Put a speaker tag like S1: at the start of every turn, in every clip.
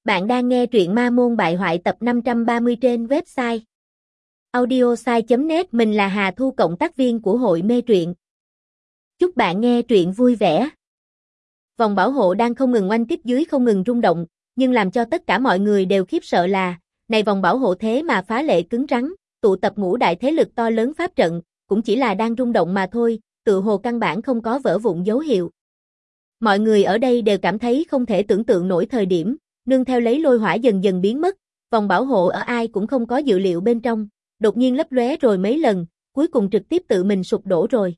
S1: Bạn đang nghe truyện Ma Môn Bại Hoại tập 530 trên website audiosai.net. Mình là Hà Thu, cộng tác viên của hội mê truyện. Chúc bạn nghe truyện vui vẻ. Vòng bảo hộ đang không ngừng oanh kích dưới không ngừng rung động, nhưng làm cho tất cả mọi người đều khiếp sợ là, này vòng bảo hộ thế mà phá lệ cứng rắn, tụ tập ngũ đại thế lực to lớn pháp trận, cũng chỉ là đang rung động mà thôi, tựa hồ căn bản không có vỡ vụn dấu hiệu. Mọi người ở đây đều cảm thấy không thể tưởng tượng nổi thời điểm, nương theo lấy lôi hỏa dần dần biến mất, vòng bảo hộ ở ai cũng không có dự liệu bên trong, đột nhiên lấp lóe rồi mấy lần, cuối cùng trực tiếp tự mình sụp đổ rồi.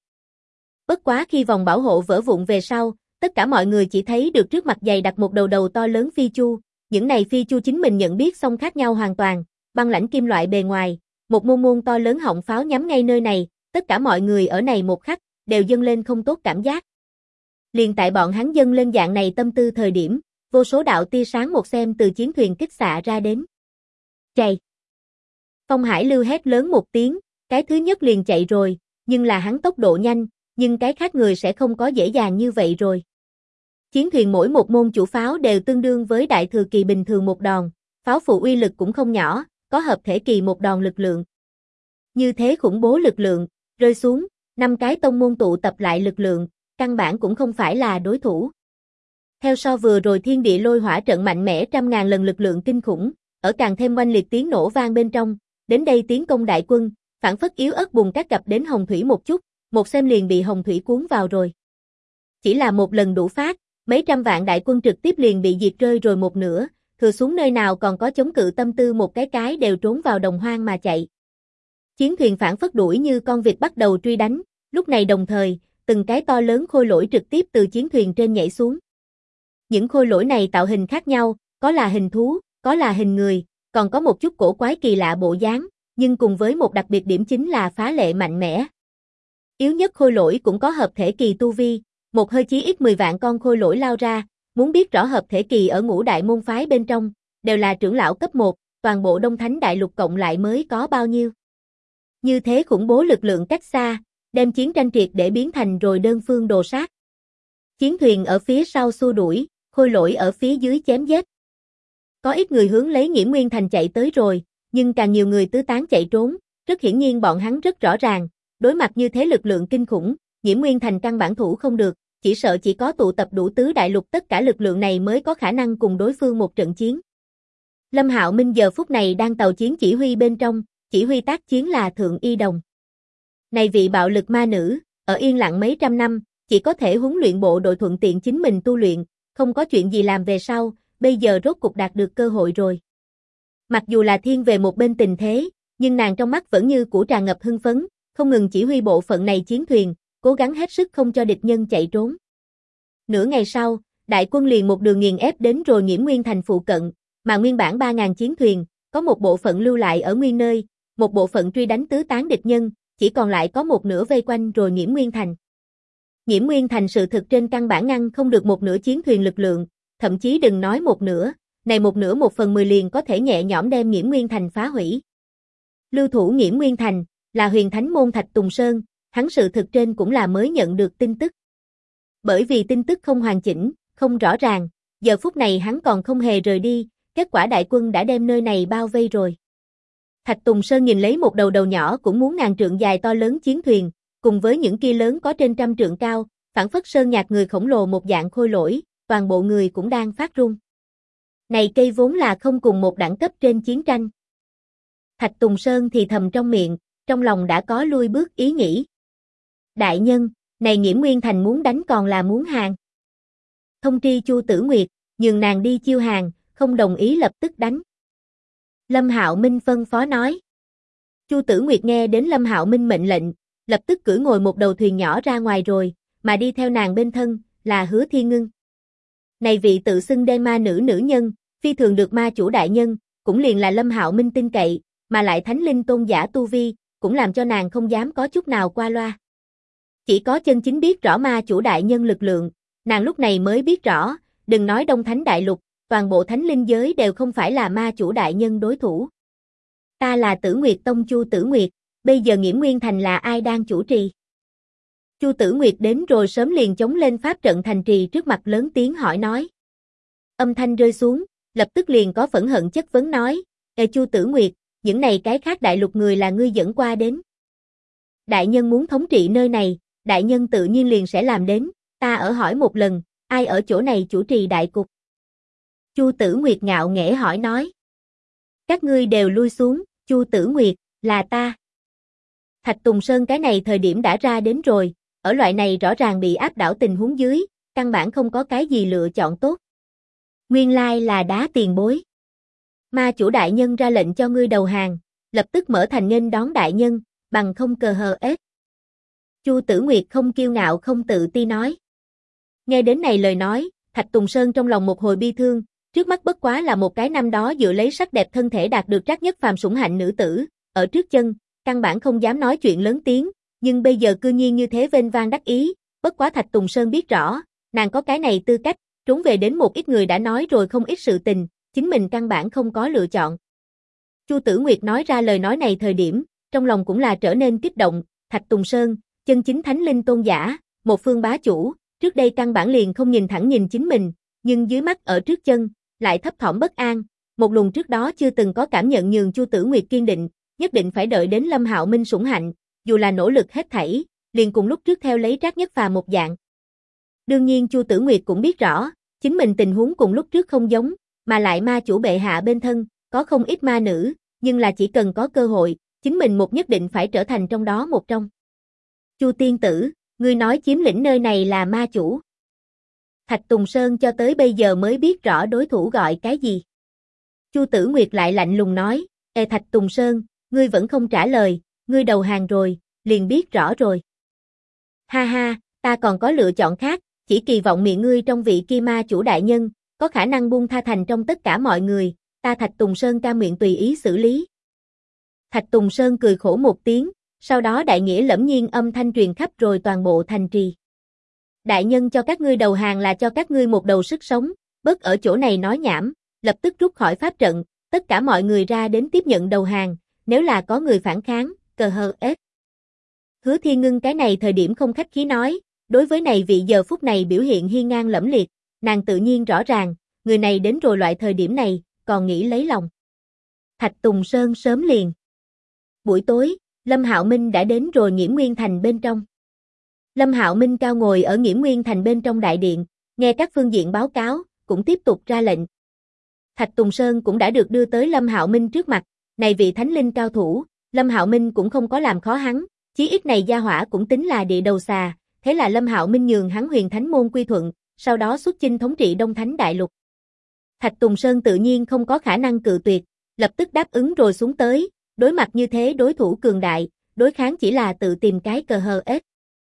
S1: Bất quá khi vòng bảo hộ vỡ vụn về sau, tất cả mọi người chỉ thấy được trước mặt dày đặt một đầu đầu to lớn phi chu, những này phi chu chính mình nhận biết xong khác nhau hoàn toàn, băng lãnh kim loại bề ngoài, một môn môn to lớn họng pháo nhắm ngay nơi này, tất cả mọi người ở này một khắc, đều dâng lên không tốt cảm giác. Liền tại bọn hắn dâng lên dạng này tâm tư thời điểm, vô số đạo tia sáng một xem từ chiến thuyền kích xạ ra đến. Chạy! Phong Hải Lưu hét lớn một tiếng, cái thứ nhất liền chạy rồi, nhưng là hắn tốc độ nhanh, nhưng cái khác người sẽ không có dễ dàng như vậy rồi. Chiến thuyền mỗi một môn chủ pháo đều tương đương với đại thừa kỳ bình thường một đòn, pháo phụ uy lực cũng không nhỏ, có hợp thể kỳ một đòn lực lượng. Như thế khủng bố lực lượng, rơi xuống, 5 cái tông môn tụ tập lại lực lượng, căn bản cũng không phải là đối thủ. Theo so vừa rồi thiên địa lôi hỏa trận mạnh mẽ trăm ngàn lần lực lượng kinh khủng, ở càng thêm oanh liệt tiếng nổ vang bên trong, đến đây tiến công đại quân, phản phất yếu ớt bùng cát gặp đến hồng thủy một chút, một xem liền bị hồng thủy cuốn vào rồi. Chỉ là một lần đủ phát, mấy trăm vạn đại quân trực tiếp liền bị diệt rơi rồi một nửa, thừa xuống nơi nào còn có chống cự tâm tư một cái đều trốn vào đồng hoang mà chạy. Chiến thuyền phản phất đuổi như con vịt bắt đầu truy đánh, lúc này đồng thời, từng cái to lớn khôi lỗi trực tiếp từ chiến thuyền trên nhảy xuống. Những khôi lỗi này tạo hình khác nhau, có là hình thú, có là hình người, còn có một chút cổ quái kỳ lạ bộ dáng, nhưng cùng với một đặc biệt điểm chính là phá lệ mạnh mẽ. Yếu nhất khôi lỗi cũng có hợp thể kỳ tu vi, một hơi chí ít 10 vạn con khôi lỗi lao ra, muốn biết rõ hợp thể kỳ ở ngũ đại môn phái bên trong, đều là trưởng lão cấp 1, toàn bộ Đông Thánh Đại Lục cộng lại mới có bao nhiêu. Như thế khủng bố lực lượng cách xa, đem chiến tranh triệt để biến thành rồi đơn phương đồ sát. Chiến thuyền ở phía sau xua đuổi, khôi lỗi ở phía dưới chém giết. Có ít người hướng lấy Nghiễm Nguyên Thành chạy tới rồi, nhưng càng nhiều người tứ tán chạy trốn, rất hiển nhiên bọn hắn rất rõ ràng, đối mặt như thế lực lượng kinh khủng, Nghiễm Nguyên Thành căn bản thủ không được, chỉ sợ chỉ có tụ tập đủ tứ đại lục tất cả lực lượng này mới có khả năng cùng đối phương một trận chiến. Lâm Hạo Minh giờ phút này đang tàu chiến chỉ huy bên trong, chỉ huy tác chiến là Thượng Y Đồng. Này vị bạo lực ma nữ, ở yên lặng mấy trăm năm, chỉ có thể huấn luyện bộ đội thuận tiện chính mình tu luyện, không có chuyện gì làm về sau, bây giờ rốt cục đạt được cơ hội rồi. Mặc dù là thiên về một bên tình thế, nhưng nàng trong mắt vẫn như cũ tràn ngập hưng phấn, không ngừng chỉ huy bộ phận này chiến thuyền, cố gắng hết sức không cho địch nhân chạy trốn. Nửa ngày sau, đại quân liền một đường nghiền ép đến rồi Nghiễm Nguyên Thành phụ cận, mà nguyên bản 3.000 chiến thuyền, có một bộ phận lưu lại ở nguyên nơi, một bộ phận truy đánh tứ tán địch nhân, chỉ còn lại có một nửa vây quanh rồi Nghiễm Nguyên Thành. Nghiễm Nguyên Thành sự thực trên căn bản ngăn không được một nửa chiến thuyền lực lượng, thậm chí đừng nói một nửa, này một nửa 1/10 liền có thể nhẹ nhõm đem Nghiễm Nguyên Thành phá hủy. Lưu thủ Nghiễm Nguyên Thành, là huyền thánh môn Thạch Tùng Sơn, hắn sự thực trên cũng là mới nhận được tin tức. Bởi vì tin tức không hoàn chỉnh, không rõ ràng, giờ phút này hắn còn không hề rời đi, kết quả đại quân đã đem nơi này bao vây rồi. Thạch Tùng Sơn nhìn lấy một đầu đầu nhỏ cũng muốn ngàn trượng dài to lớn chiến thuyền, cùng với những kia lớn có trên trăm trượng cao, phảng phất sơn nhạc người khổng lồ một dạng khôi lỗi, toàn bộ người cũng đang phát run. Này cây vốn là không cùng một đẳng cấp trên chiến tranh. Thạch Tùng Sơn thì thầm trong miệng, trong lòng đã có lui bước ý nghĩ. Đại nhân, này Nghiễm Nguyên Thành muốn đánh còn là muốn hàng. Thông tri Chu Tử Nguyệt, nhường nàng đi chiêu hàng, không đồng ý lập tức đánh. Lâm Hạo Minh phân phó nói. Chu Tử Nguyệt nghe đến Lâm Hạo Minh mệnh lệnh, lập tức cưỡi ngồi một đầu thuyền nhỏ ra ngoài rồi, mà đi theo nàng bên thân, là Hứa Thiên Ngưng. Này vị tự xưng đê ma nữ nữ nhân, phi thường được ma chủ đại nhân, cũng liền là Lâm Hạo Minh tin cậy, mà lại thánh linh tôn giả tu vi, cũng làm cho nàng không dám có chút nào qua loa. Chỉ có chân chính biết rõ ma chủ đại nhân lực lượng, nàng lúc này mới biết rõ, đừng nói Đông Thánh Đại Lục, toàn bộ thánh linh giới đều không phải là ma chủ đại nhân đối thủ. Ta là Tử Nguyệt Tông Chu Tử Nguyệt, bây giờ Nghiễm Nguyên Thành là ai đang chủ trì? Chu Tử Nguyệt đến rồi sớm liền chống lên pháp trận thành trì trước mặt lớn tiếng hỏi nói. Âm thanh rơi xuống, lập tức liền có phẫn hận chất vấn nói, Chu Tử Nguyệt, những này cái khác đại lục người là ngươi dẫn qua đến. Đại nhân muốn thống trị nơi này, đại nhân tự nhiên liền sẽ làm đến, ta ở hỏi một lần, ai ở chỗ này chủ trì đại cục? Chu Tử Nguyệt ngạo nghễ hỏi nói. Các ngươi đều lui xuống, Chu Tử Nguyệt, là ta. Thạch Tùng Sơn cái này thời điểm đã ra đến rồi, ở loại này rõ ràng bị áp đảo tình huống dưới, căn bản không có cái gì lựa chọn tốt. Nguyên lai là đá tiền bối. Ma chủ đại nhân ra lệnh cho ngươi đầu hàng, lập tức mở thành nghênh đón đại nhân, bằng không cờ hờ ết. Chu Tử Nguyệt không kiêu ngạo không tự ti nói. Nghe đến này lời nói, Thạch Tùng Sơn trong lòng một hồi bi thương, trước mắt bất quá là một cái năm đó dựa lấy sắc đẹp thân thể đạt được Trác Nhất Phàm sủng hạnh nữ tử, ở trước chân, căn bản không dám nói chuyện lớn tiếng, nhưng bây giờ cư nhiên như thế vênh vang đắc ý, bất quá Thạch Tùng Sơn biết rõ, nàng có cái này tư cách, trốn về đến một ít người đã nói rồi không ít sự tình, chính mình căn bản không có lựa chọn. Chu Tử Nguyệt nói ra lời nói này thời điểm, trong lòng cũng là trở nên kích động, Thạch Tùng Sơn, chân chính thánh linh tôn giả, một phương bá chủ, trước đây căn bản liền không nhìn thẳng nhìn chính mình, nhưng dưới mắt ở trước chân, lại thấp thỏm bất an, một luồng trước đó chưa từng có cảm nhận nhường Chu Tử Nguyệt kiên định, nhất định phải đợi đến Lâm Hạo Minh sủng hạnh, dù là nỗ lực hết thảy, liền cùng lúc trước theo lấy Trác Nhất Phàm một dạng. Đương nhiên Chu Tử Nguyệt cũng biết rõ, chính mình tình huống cùng lúc trước không giống, mà lại ma chủ bệ hạ bên thân, có không ít ma nữ, nhưng là chỉ cần có cơ hội, chính mình một nhất định phải trở thành trong đó một trong. Chu tiên tử, ngươi nói chiếm lĩnh nơi này là ma chủ. Thạch Tùng Sơn cho tới bây giờ mới biết rõ đối thủ gọi cái gì. Chu Tử Nguyệt lại lạnh lùng nói, Thạch Tùng Sơn, ngươi vẫn không trả lời, ngươi đầu hàng rồi, liền biết rõ rồi. Ha ha, ta còn có lựa chọn khác, chỉ kỳ vọng miệng ngươi trong vị kia ma chủ đại nhân, có khả năng buông tha thành trong tất cả mọi người, ta Thạch Tùng Sơn cam nguyện tùy ý xử lý. Thạch Tùng Sơn cười khổ một tiếng, sau đó đại nghĩa lẫm nhiên âm thanh truyền khắp rồi toàn bộ thành trì. Đại nhân cho các ngươi đầu hàng là cho các ngươi một đầu sức sống, bớt ở chỗ này nói nhảm, lập tức rút khỏi pháp trận, tất cả mọi người ra đến tiếp nhận đầu hàng, nếu là có người phản kháng, cờ hờ ết. Hứa Thiên Ngưng cái này thời điểm không khách khí nói, đối với này vị giờ phút này biểu hiện hiên ngang lẫm liệt, nàng tự nhiên rõ ràng, người này đến rồi loại thời điểm này, còn nghĩ lấy lòng. Thạch Tùng Sơn sớm liền. Buổi tối, Lâm Hạo Minh đã đến rồi Nghiễm Nguyên Thành bên trong. Lâm Hạo Minh cao ngồi ở Nghiễm Nguyên Thành bên trong đại điện, nghe các phương diện báo cáo, cũng tiếp tục ra lệnh. Thạch Tùng Sơn cũng đã được đưa tới Lâm Hạo Minh trước mặt, này vị thánh linh cao thủ, Lâm Hạo Minh cũng không có làm khó hắn, chí ít này gia hỏa cũng tính là địa đầu xà, thế là Lâm Hạo Minh nhường hắn Huyền Thánh môn quy thuận, sau đó xuất chinh thống trị Đông Thánh đại lục. Thạch Tùng Sơn tự nhiên không có khả năng cự tuyệt, lập tức đáp ứng rồi xuống tới, đối mặt như thế đối thủ cường đại, đối kháng chỉ là tự tìm cái cờ hờ ết.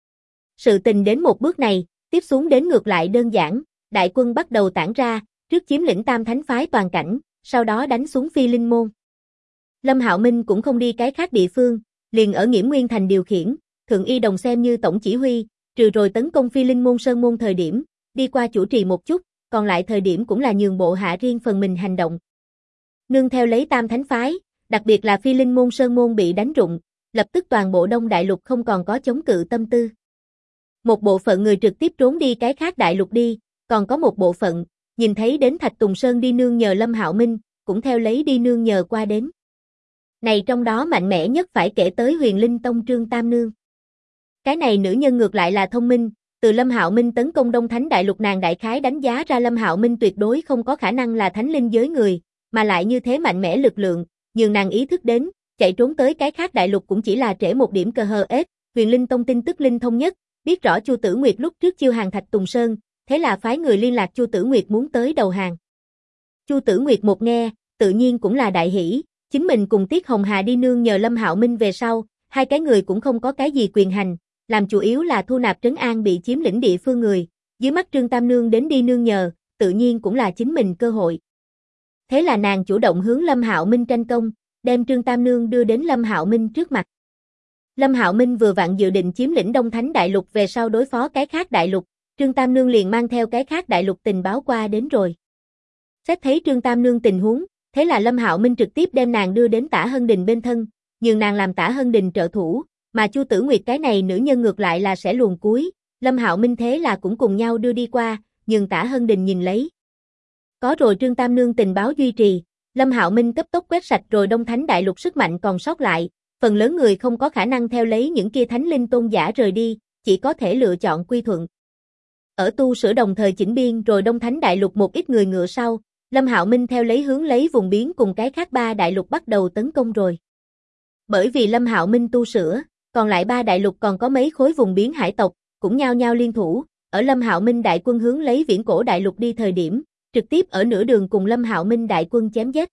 S1: Sự tình đến một bước này, tiếp xuống đến ngược lại đơn giản, đại quân bắt đầu tản ra, trước chiếm lĩnh Tam Thánh phái toàn cảnh, sau đó đánh xuống Phi Linh môn. Lâm Hạo Minh cũng không đi cái khác địa phương, liền ở Nghiễm Nguyên Thành điều khiển, Thượng Y Đồng xem như tổng chỉ huy, trừ rồi tấn công Phi Linh môn Sơn môn thời điểm, đi qua chủ trì một chút, còn lại thời điểm cũng là nhường bộ hạ riêng phần mình hành động. Nương theo lấy Tam Thánh phái, đặc biệt là Phi Linh môn Sơn môn bị đánh rụng, lập tức toàn bộ Đông Đại Lục không còn có chống cự tâm tư. Một bộ phận người trực tiếp trốn đi cái khác đại lục đi, còn có một bộ phận, nhìn thấy đến Thạch Tùng Sơn đi nương nhờ Lâm Hạo Minh, cũng theo lấy đi nương nhờ qua đến. Này trong đó mạnh mẽ nhất phải kể tới Huyền Linh Tông Trương Tam Nương. Cái này nữ nhân ngược lại là thông minh, từ Lâm Hạo Minh tấn công Đông Thánh đại lục nàng đại khái đánh giá ra Lâm Hạo Minh tuyệt đối không có khả năng là thánh linh giới người, mà lại như thế mạnh mẽ lực lượng, nhường nàng ý thức đến, chạy trốn tới cái khác đại lục cũng chỉ là trễ một điểm cờ hờ ết. Huyền Linh Tông tin tức linh thông nhất, biết rõ Chu Tử Nguyệt lúc trước chiêu hàng Thạch Tùng Sơn, thế là phái người liên lạc Chu Tử Nguyệt muốn tới đầu hàng. Chu Tử Nguyệt một nghe, tự nhiên cũng là đại hỉ, chính mình cùng Tiết Hồng Hà đi nương nhờ Lâm Hạo Minh về sau, hai cái người cũng không có cái gì quyền hành, làm chủ yếu là thu nạp trấn an bị chiếm lĩnh địa phương người, dưới mắt Trương Tam Nương đến đi nương nhờ, tự nhiên cũng là chính mình cơ hội. Thế là nàng chủ động hướng Lâm Hạo Minh tranh công, đem Trương Tam Nương đưa đến Lâm Hạo Minh trước mặt. Lâm Hạo Minh vừa vặn dự định chiếm lĩnh Đông Thánh đại lục về sau đối phó cái khác đại lục, Trương Tam Nương liền mang theo cái khác đại lục tình báo qua đến rồi. Xét thấy Trương Tam Nương tình huống, thế là Lâm Hạo Minh trực tiếp đem nàng đưa đến Tả Hân Đình bên thân, nhường nàng làm Tả Hân Đình trợ thủ, mà Chu Tử Nguyệt cái này nữ nhân ngược lại là sẽ luồn cuối, Lâm Hạo Minh thế là cũng cùng nhau đưa đi qua, nhường Tả Hân Đình nhìn lấy. Có rồi Trương Tam Nương tình báo duy trì, Lâm Hạo Minh cấp tốc quét sạch rồi Đông Thánh Đại Lục sức mạnh còn sót lại, phần lớn người không có khả năng theo lấy những kia thánh linh tôn giả rời đi, chỉ có thể lựa chọn quy thuận. Ở tu sửa đồng thời chỉnh biên rồi Đông Thánh Đại Lục một ít người ngựa sau, Lâm Hạo Minh theo lấy hướng lấy vùng biến cùng cái khác 3 đại lục bắt đầu tấn công rồi. Bởi vì Lâm Hạo Minh tu sửa, còn lại 3 đại lục còn có mấy khối vùng biến hải tộc, cũng nhao nhao liên thủ, ở Lâm Hạo Minh đại quân hướng lấy Viễn Cổ Đại Lục đi thời điểm, trực tiếp ở nửa đường cùng Lâm Hạo Minh đại quân chém giết.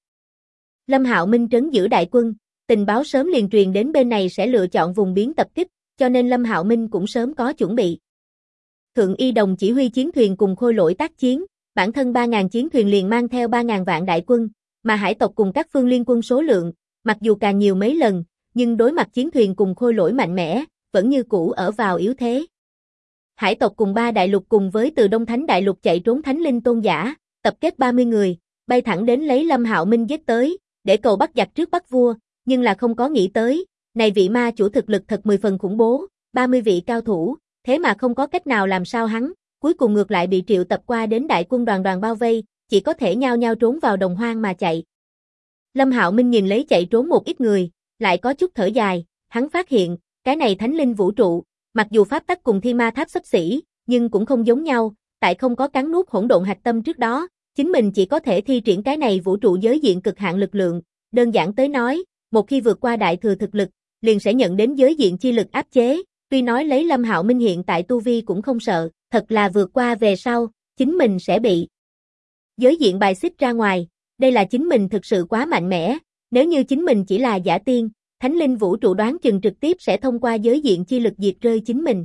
S1: Lâm Hạo Minh trấn giữ đại quân, tình báo sớm liền truyền đến bên này sẽ lựa chọn vùng biến tập kích, cho nên Lâm Hạo Minh cũng sớm có chuẩn bị. Thượng Y Đồng chỉ huy chiến thuyền cùng Khôi Lỗi tác chiến, bản thân 3.000 chiến thuyền liền mang theo 3.000 vạn đại quân, mà hải tộc cùng các phương liên quân số lượng, mặc dù càng nhiều mấy lần, nhưng đối mặt chiến thuyền cùng Khôi Lỗi mạnh mẽ, vẫn như cũ ở vào yếu thế. Hải tộc cùng 3 đại lục cùng với từ Đông Thánh Đại Lục chạy trốn thánh linh tôn giả, tập kết 30 người, bay thẳng đến lấy Lâm Hạo Minh giết tới, để cầu bắt giặc trước bắt vua, nhưng là không có nghĩ tới, này vị ma chủ thực lực thật 10 phần khủng bố, 30 vị cao thủ, thế mà không có cách nào làm sao hắn, cuối cùng ngược lại bị triệu tập qua đến đại quân đoàn bao vây, chỉ có thể nhao nhao trốn vào đồng hoang mà chạy. Lâm Hạo Minh nhìn lấy chạy trốn một ít người, lại có chút thở dài, hắn phát hiện, cái này thánh linh vũ trụ, mặc dù pháp tắc cùng Thiên Ma Tháp xấp xỉ, nhưng cũng không giống nhau, tại không có cắn nuốt hỗn độn hạch tâm trước đó, chính mình chỉ có thể thi triển cái này vũ trụ giới diện cực hạn lực lượng, đơn giản tới nói, một khi vượt qua đại thừa thực lực, liền sẽ nhận đến giới diện chi lực áp chế, tuy nói lấy Lâm Hạo Minh hiện tại tu vi cũng không sợ, thật là vượt qua về sau, chính mình sẽ bị giới diện bài xích ra ngoài, đây là chính mình thực sự quá mạnh mẽ, nếu như chính mình chỉ là giả tiên, thánh linh vũ trụ đoán chừng trực tiếp sẽ thông qua giới diện chi lực diệt rơi chính mình.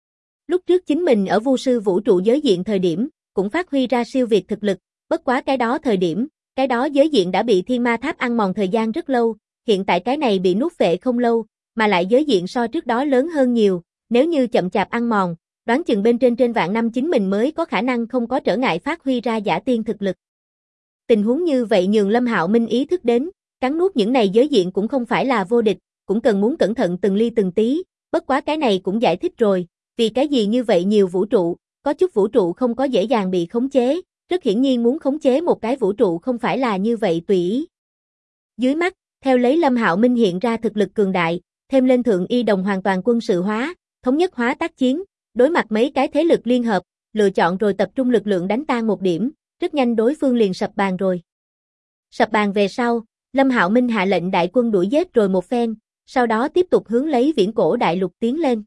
S1: Lúc trước chính mình ở Vu sư vũ trụ giới diện thời điểm, cũng phát huy ra siêu việt thực lực, bất quá cái đó thời điểm, cái đó giới diện đã bị Thiên Ma Tháp ăn mòn thời gian rất lâu, hiện tại cái này bị nuốt vệ không lâu, mà lại giới diện so trước đó lớn hơn nhiều, nếu như chậm chạp ăn mòn, đoán chừng bên trên vạn năm chính mình mới có khả năng không có trở ngại phát huy ra giả tiên thực lực. Tình huống như vậy nhường Lâm Hạo Minh ý thức đến, cắn nuốt những này giới diện cũng không phải là vô địch, cũng cần muốn cẩn thận từng ly từng tí, bất quá cái này cũng giải thích rồi, vì cái gì như vậy nhiều vũ trụ, có chút vũ trụ không có dễ dàng bị khống chế, rất hiển nhiên muốn khống chế một cái vũ trụ không phải là như vậy tùy ý. Dưới mắt, theo lấy Lâm Hạo Minh hiện ra thực lực cường đại, thêm lên Thượng Y Đồng hoàn toàn quân sự hóa, thống nhất hóa tác chiến, đối mặt mấy cái thế lực liên hợp, lựa chọn rồi tập trung lực lượng đánh tan một điểm, rất nhanh đối phương liền sập bàn rồi. Sập bàn về sau, Lâm Hạo Minh hạ lệnh đại quân đuổi giết rồi một phen, sau đó tiếp tục hướng lấy Viễn Cổ Đại Lục tiến lên.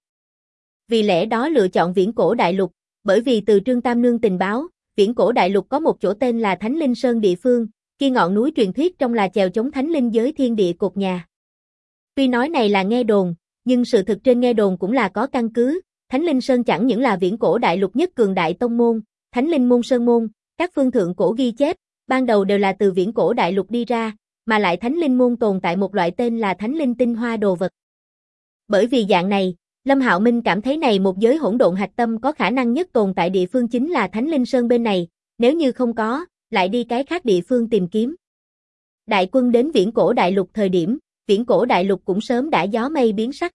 S1: Vì lẽ đó lựa chọn Viễn Cổ Đại Lục, bởi vì từ Trương Tam Nương tình báo, Viễn Cổ Đại Lục có một chỗ tên là Thánh Linh Sơn địa phương, kia ngọn núi truyền thuyết trong là chèo chống thánh linh giới thiên địa cột nhà. Tuy nói này là nghe đồn, nhưng sự thực trên nghe đồn cũng là có căn cứ, Thánh Linh Sơn chẳng những là Viễn Cổ Đại Lục nhất cường đại tông môn, Thánh Linh môn sơn môn, các phương thượng cổ ghi chép, ban đầu đều là từ Viễn Cổ Đại Lục đi ra, mà lại Thánh Linh môn tồn tại một loại tên là Thánh Linh tinh hoa đồ vật. Bởi vì dạng này, Lâm Hạo Minh cảm thấy này một giới hỗn độn hạch tâm có khả năng nhất tồn tại địa phương chính là Thánh Linh Sơn bên này, nếu như không có, lại đi cái khác địa phương tìm kiếm. Đại quân đến Viễn Cổ Đại Lục thời điểm, Viễn Cổ Đại Lục cũng sớm đã gió mây biến sắc.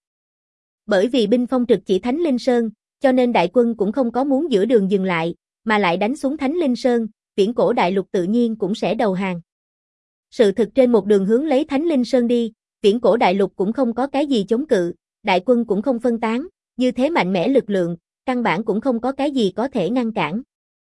S1: Bởi vì binh phong trực chỉ Thánh Linh Sơn, cho nên đại quân cũng không có muốn giữa đường dừng lại, mà lại đánh xuống Thánh Linh Sơn, Viễn Cổ Đại Lục tự nhiên cũng sẽ đầu hàng. Sự thực trên một đường hướng lấy Thánh Linh Sơn đi, Viễn Cổ Đại Lục cũng không có cái gì chống cự, đại quân cũng không phân tán, như thế mạnh mẽ lực lượng, căn bản cũng không có cái gì có thể ngăn cản.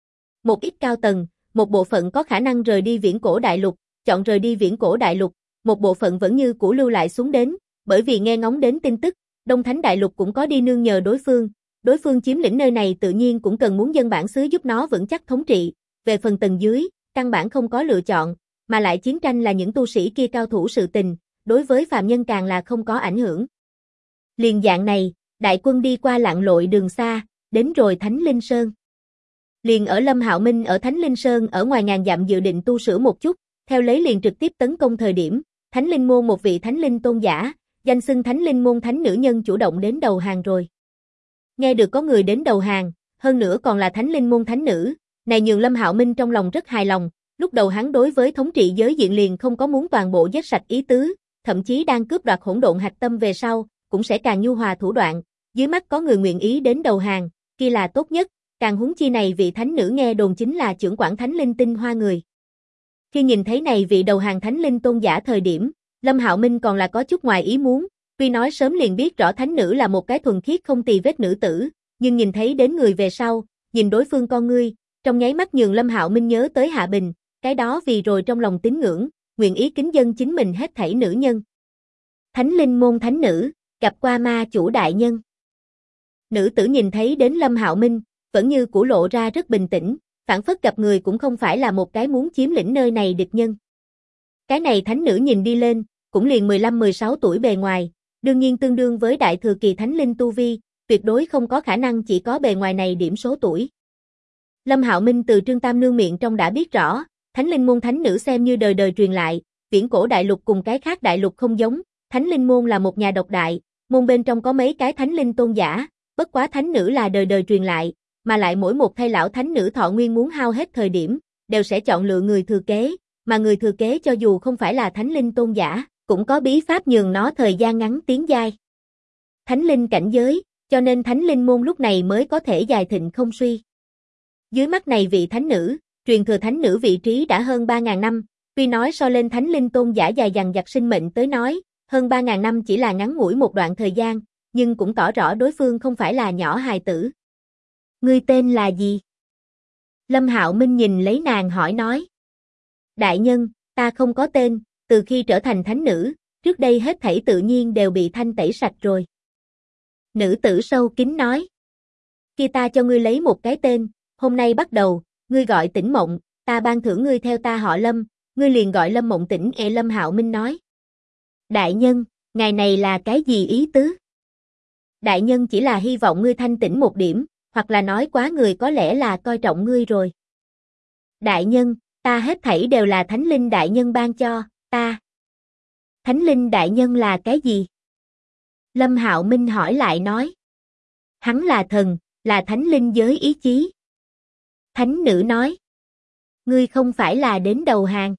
S1: Một ít cao tầng, một bộ phận có khả năng rời đi Viễn Cổ Đại Lục, chọn rời đi Viễn Cổ Đại Lục, một bộ phận vẫn như cũ lưu lại xuống đến, bởi vì nghe ngóng đến tin tức, Đông Thánh Đại Lục cũng có đi nương nhờ đối phương chiếm lĩnh nơi này tự nhiên cũng cần muốn dân bản xứ giúp nó vững chắc thống trị, về phần tầng dưới, căn bản không có lựa chọn, mà lại chiến tranh là những tu sĩ kia cao thủ sự tình, đối với phàm nhân càng là không có ảnh hưởng. Liền dạng này, đại quân đi qua lặn lội đường xa, đến rồi Thánh Linh Sơn. Liền ở Lâm Hạo Minh ở Thánh Linh Sơn ở ngoài ngàn dặm dự định tu sửa một chút, theo lấy liền trực tiếp tấn công thời điểm, Thánh Linh môn một vị Thánh Linh tôn giả, danh xưng Thánh Linh môn thánh nữ nhân chủ động đến đầu hàng rồi. Nghe được có người đến đầu hàng, hơn nữa còn là Thánh Linh môn thánh nữ, này nhường Lâm Hạo Minh trong lòng rất hài lòng, lúc đầu hắn đối với thống trị giới diện liền không có muốn toàn bộ giết sạch ý tứ, thậm chí đang cướp đoạt hỗn độn hạch tâm về sau, cũng sẽ càng nhu hòa thủ đoạn, dưới mắt có người nguyện ý đến đầu hàng, kia là tốt nhất, càng huống chi này vị thánh nữ nghe đồn chính là trưởng quản thánh linh tinh hoa người. Khi nhìn thấy này vị đầu hàng thánh linh tôn giả thời điểm, Lâm Hạo Minh còn là có chút ngoài ý muốn, tuy nói sớm liền biết rõ thánh nữ là một cái thuần khiết không tì vết nữ tử, nhưng nhìn thấy đến người về sau, nhìn đối phương con ngươi, trong nháy mắt nhường Lâm Hạo Minh nhớ tới Hạ Bình, cái đó vì rồi trong lòng tín ngưỡng, nguyện ý kính dâng chính mình hết thảy nữ nhân. Thánh linh môn thánh nữ, gặp qua ma chủ đại nhân. Nữ tử nhìn thấy đến Lâm Hạo Minh, vẫn như cũ lộ ra rất bình tĩnh, phảng phất gặp người cũng không phải là một cái muốn chiếm lĩnh nơi này địch nhân. Cái này thánh nữ nhìn đi lên, cũng liền 15-16 tuổi bề ngoài, đương nhiên tương đương với đại thừa kỳ thánh linh tu vi, tuyệt đối không có khả năng chỉ có bề ngoài này điểm số tuổi. Lâm Hạo Minh từ Trương Tam Nương miệng trong đã biết rõ, thánh linh môn thánh nữ xem như đời đời truyền lại, viễn cổ đại lục cùng cái khác đại lục không giống, thánh linh môn là một nhà độc đại, môn bên trong có mấy cái thánh linh tôn giả, bất quá thánh nữ là đời đời truyền lại, mà lại mỗi một thay lão thánh nữ thọ nguyên muốn hao hết thời điểm, đều sẽ chọn lựa người thừa kế, mà người thừa kế cho dù không phải là thánh linh tôn giả, cũng có bí pháp nhường nó thời gian ngắn tiến giai. Thánh linh cảnh giới, cho nên thánh linh môn lúc này mới có thể dài thịnh không suy. Dưới mắt này vị thánh nữ, truyền thừa thánh nữ vị trí đã hơn 3.000 năm, tuy nói so lên thánh linh tôn giả dài dằng dặc sinh mệnh tới nói, hơn 3.000 năm chỉ là ngắn ngủi một đoạn thời gian, nhưng cũng tỏ rõ đối phương không phải là nhỏ hài tử. Ngươi tên là gì? Lâm Hạo Minh nhìn lấy nàng hỏi nói. Đại nhân, ta không có tên, từ khi trở thành thánh nữ, trước đây hết thảy tự nhiên đều bị thanh tẩy sạch rồi. Nữ tử sâu kín nói. Khi ta cho ngươi lấy một cái tên, hôm nay bắt đầu, ngươi gọi Tĩnh Mộng, ta ban thưởng ngươi theo ta họ Lâm, ngươi liền gọi Lâm Mộng Tĩnh. Lâm Hạo Minh nói. Đại nhân, ngài này là cái gì ý tứ? Đại nhân chỉ là hy vọng ngươi thanh tĩnh một điểm, hoặc là nói quá người có lẽ là coi trọng ngươi rồi. Đại nhân, ta hết thảy đều là Thánh Linh Đại Nhân ban cho, ta. Thánh Linh Đại Nhân là cái gì? Lâm Hạo Minh hỏi lại nói. Hắn là thần, là Thánh Linh giới ý chí. Thánh nữ nói. Ngươi không phải là đến đầu hàng.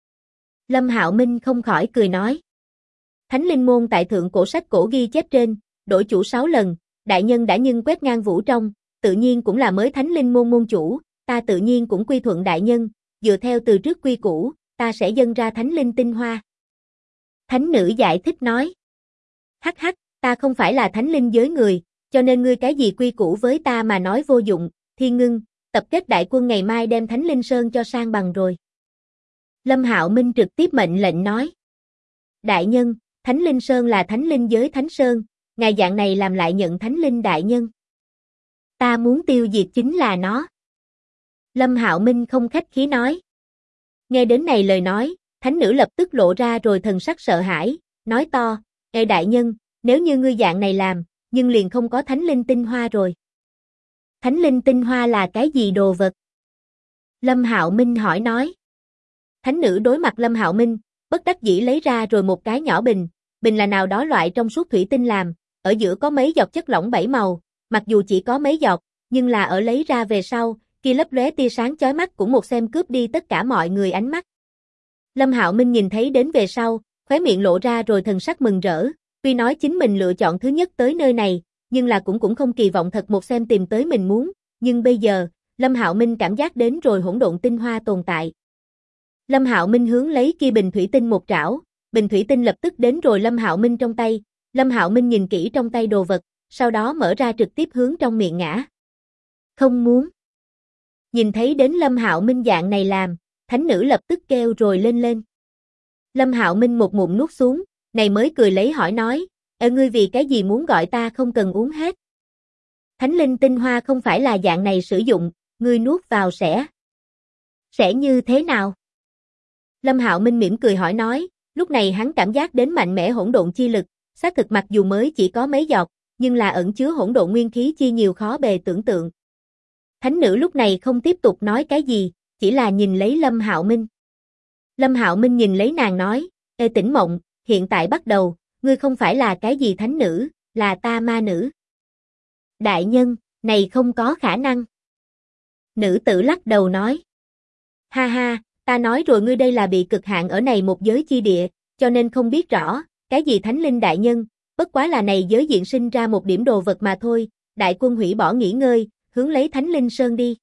S1: Lâm Hạo Minh không khỏi cười nói. Thánh Linh môn tại thượng cổ sách cổ ghi chép trên, đổi chủ 6 lần, đại nhân đã nhưng quét ngang vũ trong, tự nhiên cũng là mới Thánh Linh môn môn chủ, ta tự nhiên cũng quy thuận đại nhân, dựa theo từ trước quy củ, ta sẽ dâng ra Thánh Linh tinh hoa. Thánh nữ giải thích nói. Hắc hắc, ta không phải là Thánh Linh giới người, cho nên ngươi cái gì quy củ với ta mà nói vô dụng, Thiên Ngưng, tập kết đại quân ngày mai đem Thánh Linh Sơn cho sang bằng rồi. Lâm Hạo Minh trực tiếp mệnh lệnh nói. Đại nhân, Thánh Linh Sơn là Thánh Linh giới Thánh Sơn, ngài dạng này làm lại nhận Thánh Linh Đại Nhân. Ta muốn tiêu diệt chính là nó. Lâm Hạo Minh không khách khí nói. Nghe đến này lời nói, thánh nữ lập tức lộ ra rồi thần sắc sợ hãi, nói to, Ê đại nhân, nếu như ngươi dạng này làm, nhưng liền không có Thánh Linh tinh hoa rồi. Thánh Linh tinh hoa là cái gì đồ vật? Lâm Hạo Minh hỏi nói. Thánh nữ đối mặt Lâm Hạo Minh, bất đắc dĩ lấy ra rồi một cái nhỏ bình, bình là nào đó loại trong suốt thủy tinh làm, ở giữa có mấy giọt chất lỏng 7 màu, mặc dù chỉ có mấy giọt, nhưng là ở lấy ra về sau, kia lấp lóe tia sáng chói mắt cũng một xem cướp đi tất cả mọi người ánh mắt. Lâm Hạo Minh nhìn thấy đến về sau, khóe miệng lộ ra rồi thần sắc mừng rỡ, tuy nói chính mình lựa chọn thứ nhất tới nơi này, nhưng là cũng không kỳ vọng thật một xem tìm tới mình muốn, nhưng bây giờ, Lâm Hạo Minh cảm giác đến rồi hỗn độn tinh hoa tồn tại. Lâm Hạo Minh hướng lấy kia bình thủy tinh một trảo, bình thủy tinh lập tức đến rồi Lâm Hạo Minh trong tay, Lâm Hạo Minh nhìn kỹ trong tay đồ vật, sau đó mở ra trực tiếp hướng trong miệng ngã. Không muốn. Nhìn thấy đến Lâm Hạo Minh dạng này làm, thánh nữ lập tức kêu rồi lên. Lâm Hạo Minh một ngụm nuốt xuống, này mới cười lấy hỏi nói, ngươi vì cái gì muốn gọi ta không cần uống hết. Thánh linh tinh hoa không phải là dạng này sử dụng, ngươi nuốt vào sẽ như thế nào? Lâm Hạo Minh mỉm cười hỏi nói, lúc này hắn cảm giác đến mạnh mẽ hỗn độn chi lực, xác thực mặc dù mới chỉ có mấy giọt, nhưng là ẩn chứa hỗn độn nguyên khí chi nhiều khó bề tưởng tượng. Thánh nữ lúc này không tiếp tục nói cái gì, chỉ là nhìn lấy Lâm Hạo Minh. Lâm Hạo Minh nhìn lấy nàng nói, Ê Tĩnh Mộng, hiện tại bắt đầu, ngươi không phải là cái gì thánh nữ, là ta ma nữ. Đại nhân, này không có khả năng. Nữ tử lắc đầu nói. Ha ha, ta nói rồi ngươi đây là bị cực hạn ở này một giới chi địa, cho nên không biết rõ, cái gì thánh linh đại nhân, bất quá là này giới diện sinh ra một điểm đồ vật mà thôi, đại quân hủy bỏ nghỉ ngơi, hướng lấy Thánh Linh Sơn đi.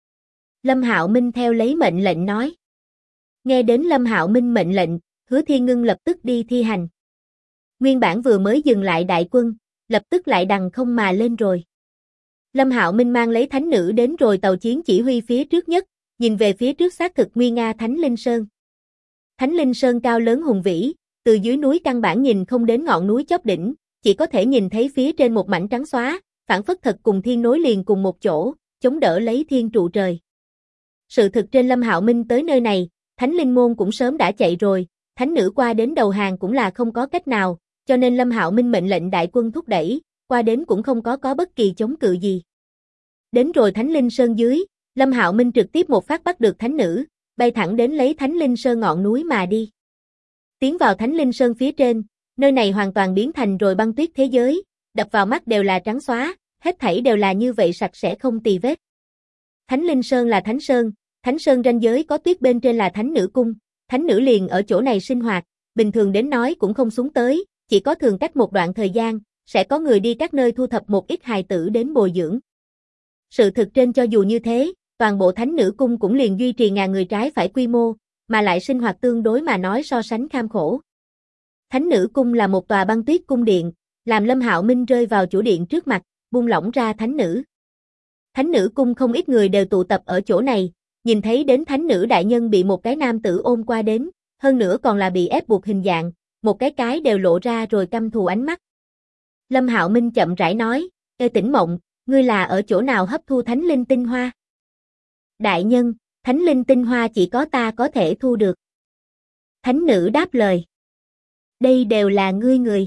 S1: Lâm Hạo Minh theo lấy mệnh lệnh nói. Nghe đến Lâm Hạo Minh mệnh lệnh, Hứa Thiên Ngưng lập tức đi thi hành. Nguyên bản vừa mới dừng lại đại quân, lập tức lại đằng không mà lên rồi. Lâm Hạo Minh mang lấy thánh nữ đến rồi tàu chiến chỉ huy phía trước nhất, nhìn về phía trước xác thực nguy nga Thánh Linh Sơn. Thánh Linh Sơn cao lớn hùng vĩ, từ dưới núi căn bản nhìn không đến ngọn núi chóp đỉnh, chỉ có thể nhìn thấy phía trên một mảnh trắng xóa, phảng phất thật cùng thiên nối liền cùng một chỗ, chống đỡ lấy thiên trụ trời. Sự thực trên Lâm Hạo Minh tới nơi này, Thánh Linh môn cũng sớm đã chạy rồi, thánh nữ qua đến đầu hàng cũng là không có cách nào, cho nên Lâm Hạo Minh mệnh lệnh đại quân thúc đẩy, qua đến cũng không có bất kỳ chống cự gì. Đến rồi Thánh Linh Sơn dưới, Lâm Hạo Minh trực tiếp một phát bắt được thánh nữ, bay thẳng đến lấy Thánh Linh Sơn ngọn núi mà đi. Tiến vào Thánh Linh Sơn phía trên, nơi này hoàn toàn biến thành rồi băng tuyết thế giới, đập vào mắt đều là trắng xóa, hết thảy đều là như vậy sạch sẽ không tì vết. Thánh Linh Sơn là Thánh Sơn ranh giới có tuyết bên trên là Thánh Nữ Cung, Thánh Nữ liền ở chỗ này sinh hoạt, bình thường đến nói cũng không xuống tới, chỉ có thường cách một đoạn thời gian, sẽ có người đi các nơi thu thập một ít hài tử đến bồi dưỡng. Sự thực trên cho dù như thế, toàn bộ Thánh Nữ Cung cũng liền duy trì ngàn người trái phải quy mô, mà lại sinh hoạt tương đối mà nói so sánh kham khổ. Thánh Nữ Cung là một tòa băng tuyết cung điện, làm Lâm Hạo Minh rơi vào chủ điện trước mặt, buông lỏng ra thánh nữ. Thánh Nữ Cung không ít người đều tụ tập ở chỗ này, nhìn thấy đến thánh nữ đại nhân bị một cái nam tử ôm qua đến, hơn nữa còn là bị ép buộc hình dạng, một cái đều lộ ra rồi căm thù ánh mắt. Lâm Hạo Minh chậm rãi nói, Ê Tĩnh Mộng, ngươi là ở chỗ nào hấp thu thánh linh tinh hoa? Đại nhân, thánh linh tinh hoa chỉ có ta có thể thu được. Thánh nữ đáp lời. Đây đều là ngươi người.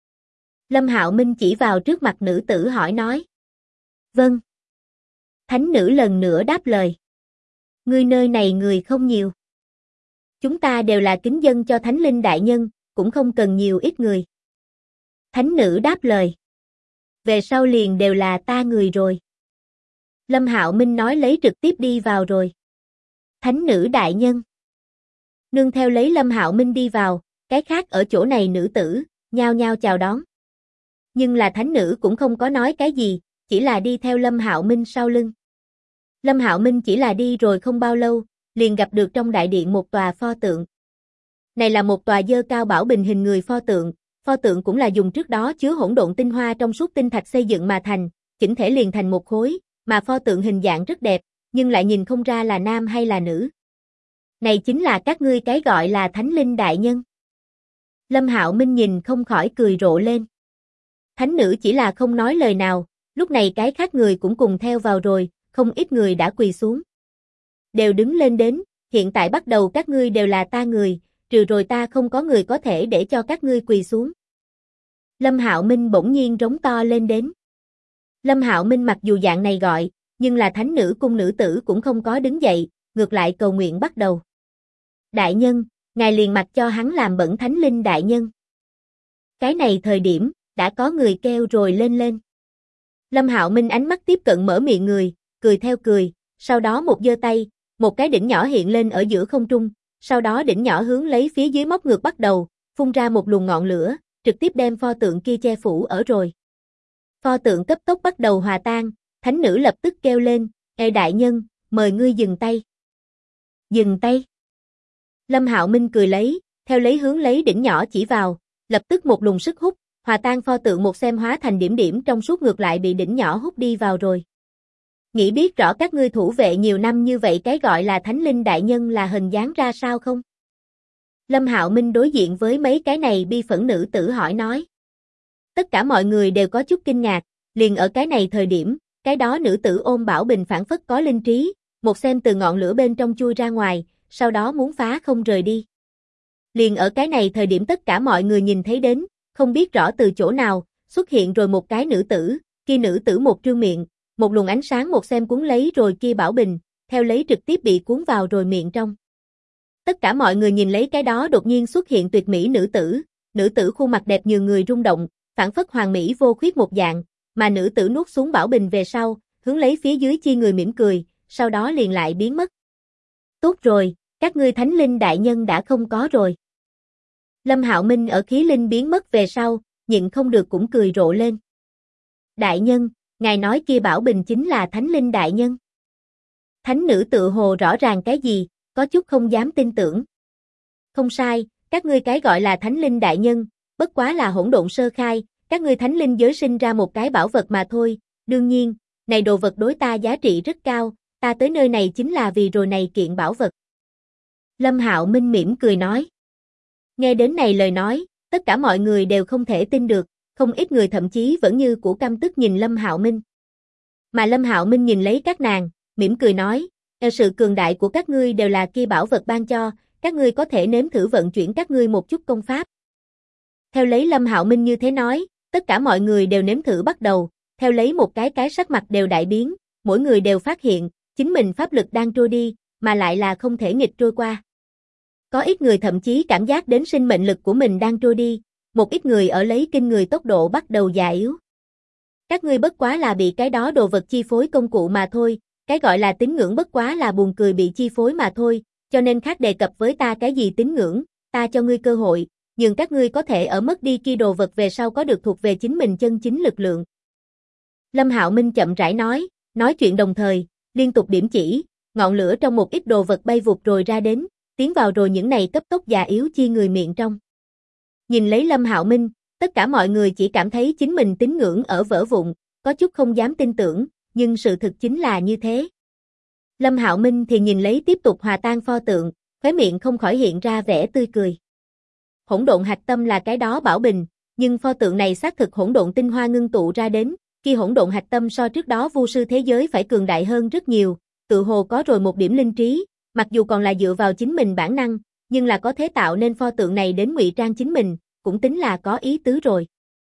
S1: Lâm Hạo Minh chỉ vào trước mặt nữ tử hỏi nói. Vâng. Thánh nữ lần nữa đáp lời. Ngươi nơi này người không nhiều. Chúng ta đều là kính dân cho thánh linh đại nhân, cũng không cần nhiều ít người. Thánh nữ đáp lời. Về sau liền đều là ta người rồi. Lâm Hạo Minh nói lấy trực tiếp đi vào rồi. Thánh nữ đại nhân. Nương theo lấy Lâm Hạo Minh đi vào, cái khác ở chỗ này nữ tử, nhao nhao chào đón. Nhưng là thánh nữ cũng không có nói cái gì, chỉ là đi theo Lâm Hạo Minh sau lưng. Lâm Hạo Minh chỉ là đi rồi không bao lâu, liền gặp được trong đại điện một tòa pho tượng. Này là một tòa dơ cao bảo bình hình người pho tượng cũng là dùng trước đó chứa hỗn độn tinh hoa trong suốt tinh thạch xây dựng mà thành, chỉnh thể liền thành một khối, mà pho tượng hình dạng rất đẹp, nhưng lại nhìn không ra là nam hay là nữ. Này chính là các ngươi cái gọi là thánh linh đại nhân. Lâm Hạo Minh nhìn không khỏi cười rộ lên. Thánh nữ chỉ là không nói lời nào, lúc này cái khác người cũng cùng theo vào rồi, không ít người đã quỳ xuống. Đều đứng lên đến, hiện tại bắt đầu các ngươi đều là ta người, trừ rồi ta không có người có thể để cho các ngươi quỳ xuống. Lâm Hạo Minh bỗng nhiên rống to lên đến. Lâm Hạo Minh mặc dù dạng này gọi, nhưng là thánh nữ cung nữ tử cũng không có đứng dậy, ngược lại cầu nguyện bắt đầu. Đại nhân, ngài liền mặc cho hắn làm bẩn thánh linh đại nhân. Cái này thời điểm, đã có người kêu rồi lên. Lâm Hạo Minh ánh mắt tiếp cận mở miệng người, cười theo cười, sau đó một giơ tay, một cái đỉnh nhỏ hiện lên ở giữa không trung, sau đó đỉnh nhỏ hướng lấy phía dưới móc ngược bắt đầu, phun ra một luồng ngọn lửa, trực tiếp đem pho tượng kia che phủ ở rồi. Pho tượng cấp tốc bắt đầu hòa tan, thánh nữ lập tức kêu lên, Ê đại nhân, mời ngươi dừng tay. Dừng tay. Lâm Hạo Minh cười lấy, theo lấy hướng lấy đỉnh nhỏ chỉ vào, lập tức một luồng sức hút, hòa tan pho tượng một xem hóa thành điểm điểm trong suốt ngược lại bị đỉnh nhỏ hút đi vào rồi. Nghĩ biết rõ các ngươi thủ vệ nhiều năm như vậy cái gọi là thánh linh đại nhân là hình dáng ra sao không? Lâm Hạo Minh đối diện với mấy cái này bi phẫn nữ tử hỏi nói. Tất cả mọi người đều có chút kinh ngạc, liền ở cái này thời điểm, cái đó nữ tử ôm bảo bình phản phất có linh trí, một xem từ ngọn lửa bên trong chui ra ngoài, sau đó muốn phá không rời đi. Liền ở cái này thời điểm tất cả mọi người nhìn thấy đến, không biết rõ từ chỗ nào, xuất hiện rồi một cái nữ tử, kia nữ tử một trương miệng, một luồng ánh sáng một xem cuốn lấy rồi kia bảo bình, theo lấy trực tiếp bị cuốn vào rồi miệng trong. Tất cả mọi người nhìn lấy cái đó đột nhiên xuất hiện tuyệt mỹ nữ tử khuôn mặt đẹp như người rung động, phảng phất hoàng mỹ vô khuyết một dạng, mà nữ tử nuốt xuống bảo bình về sau, hướng lấy phía dưới chi người mỉm cười, sau đó liền lại biến mất. Tốt rồi, các ngươi thánh linh đại nhân đã không có rồi. Lâm Hạo Minh ở khí linh biến mất về sau, nhịn không được cũng cười rộ lên. Đại nhân, ngài nói kia bảo bình chính là Thánh Linh đại nhân. Thánh nữ tự hồ rõ ràng cái gì, có chút không dám tin tưởng. Không sai, các ngươi cái gọi là Thánh Linh đại nhân, bất quá là hỗn độn sơ khai, các ngươi Thánh Linh giới sinh ra một cái bảo vật mà thôi, đương nhiên, này đồ vật đối ta giá trị rất cao, ta tới nơi này chính là vì rồi này kiện bảo vật. Lâm Hạo Minh mỉm cười nói. Nghe đến này lời nói, tất cả mọi người đều không thể tin được, không ít người thậm chí vẫn như cũ căm tức nhìn Lâm Hạo Minh. Mà Lâm Hạo Minh nhìn lấy các nàng, mỉm cười nói, sự cường đại của các ngươi đều là kia bảo vật ban cho, các ngươi có thể nếm thử vận chuyển các ngươi một chút công pháp. Theo lấy Lâm Hạo Minh như thế nói, tất cả mọi người đều nếm thử bắt đầu, theo lấy một cái sắc mặt đều đại biến, mỗi người đều phát hiện, chính mình pháp lực đang trôi đi, mà lại là không thể nghịch trôi qua. Có ít người thậm chí cảm giác đến sinh mệnh lực của mình đang trôi đi, một ít người ở lấy kinh người tốc độ bắt đầu già yếu. Các ngươi bất quá là bị cái đó đồ vật chi phối công cụ mà thôi, cái gọi là tín ngưỡng bất quá là buồn cười bị chi phối mà thôi, cho nên khác đề cập với ta cái gì tín ngưỡng, ta cho ngươi cơ hội, nhưng các ngươi có thể ở mất đi kia đồ vật về sau có được thuộc về chính mình chân chính lực lượng. Lâm Hạo Minh chậm rãi nói chuyện đồng thời, liên tục điểm chỉ, ngọn lửa trong một ít đồ vật bay vụt rồi ra đến, tiến vào rồi những này cấp tốc già yếu chi người miệng trong. Nhìn lấy Lâm Hạo Minh, tất cả mọi người chỉ cảm thấy chính mình tín ngưỡng ở vỡ vụn, có chút không dám tin tưởng, nhưng sự thực chính là như thế. Lâm Hạo Minh thì nhìn lấy tiếp tục hòa tan pho tượng, khóe miệng không khỏi hiện ra vẻ tươi cười. Hỗn độn hạch tâm là cái đó bảo bình, nhưng pho tượng này xác thực hỗn độn tinh hoa ngưng tụ ra đến, khi hỗn độn hạch tâm so trước đó vu sư thế giới phải cường đại hơn rất nhiều, tự hồ có rồi một điểm linh trí, mặc dù còn là dựa vào chính mình bản năng, nhưng là có thế tạo nên pho tượng này đến ngụy trang chính mình, cũng tính là có ý tứ rồi.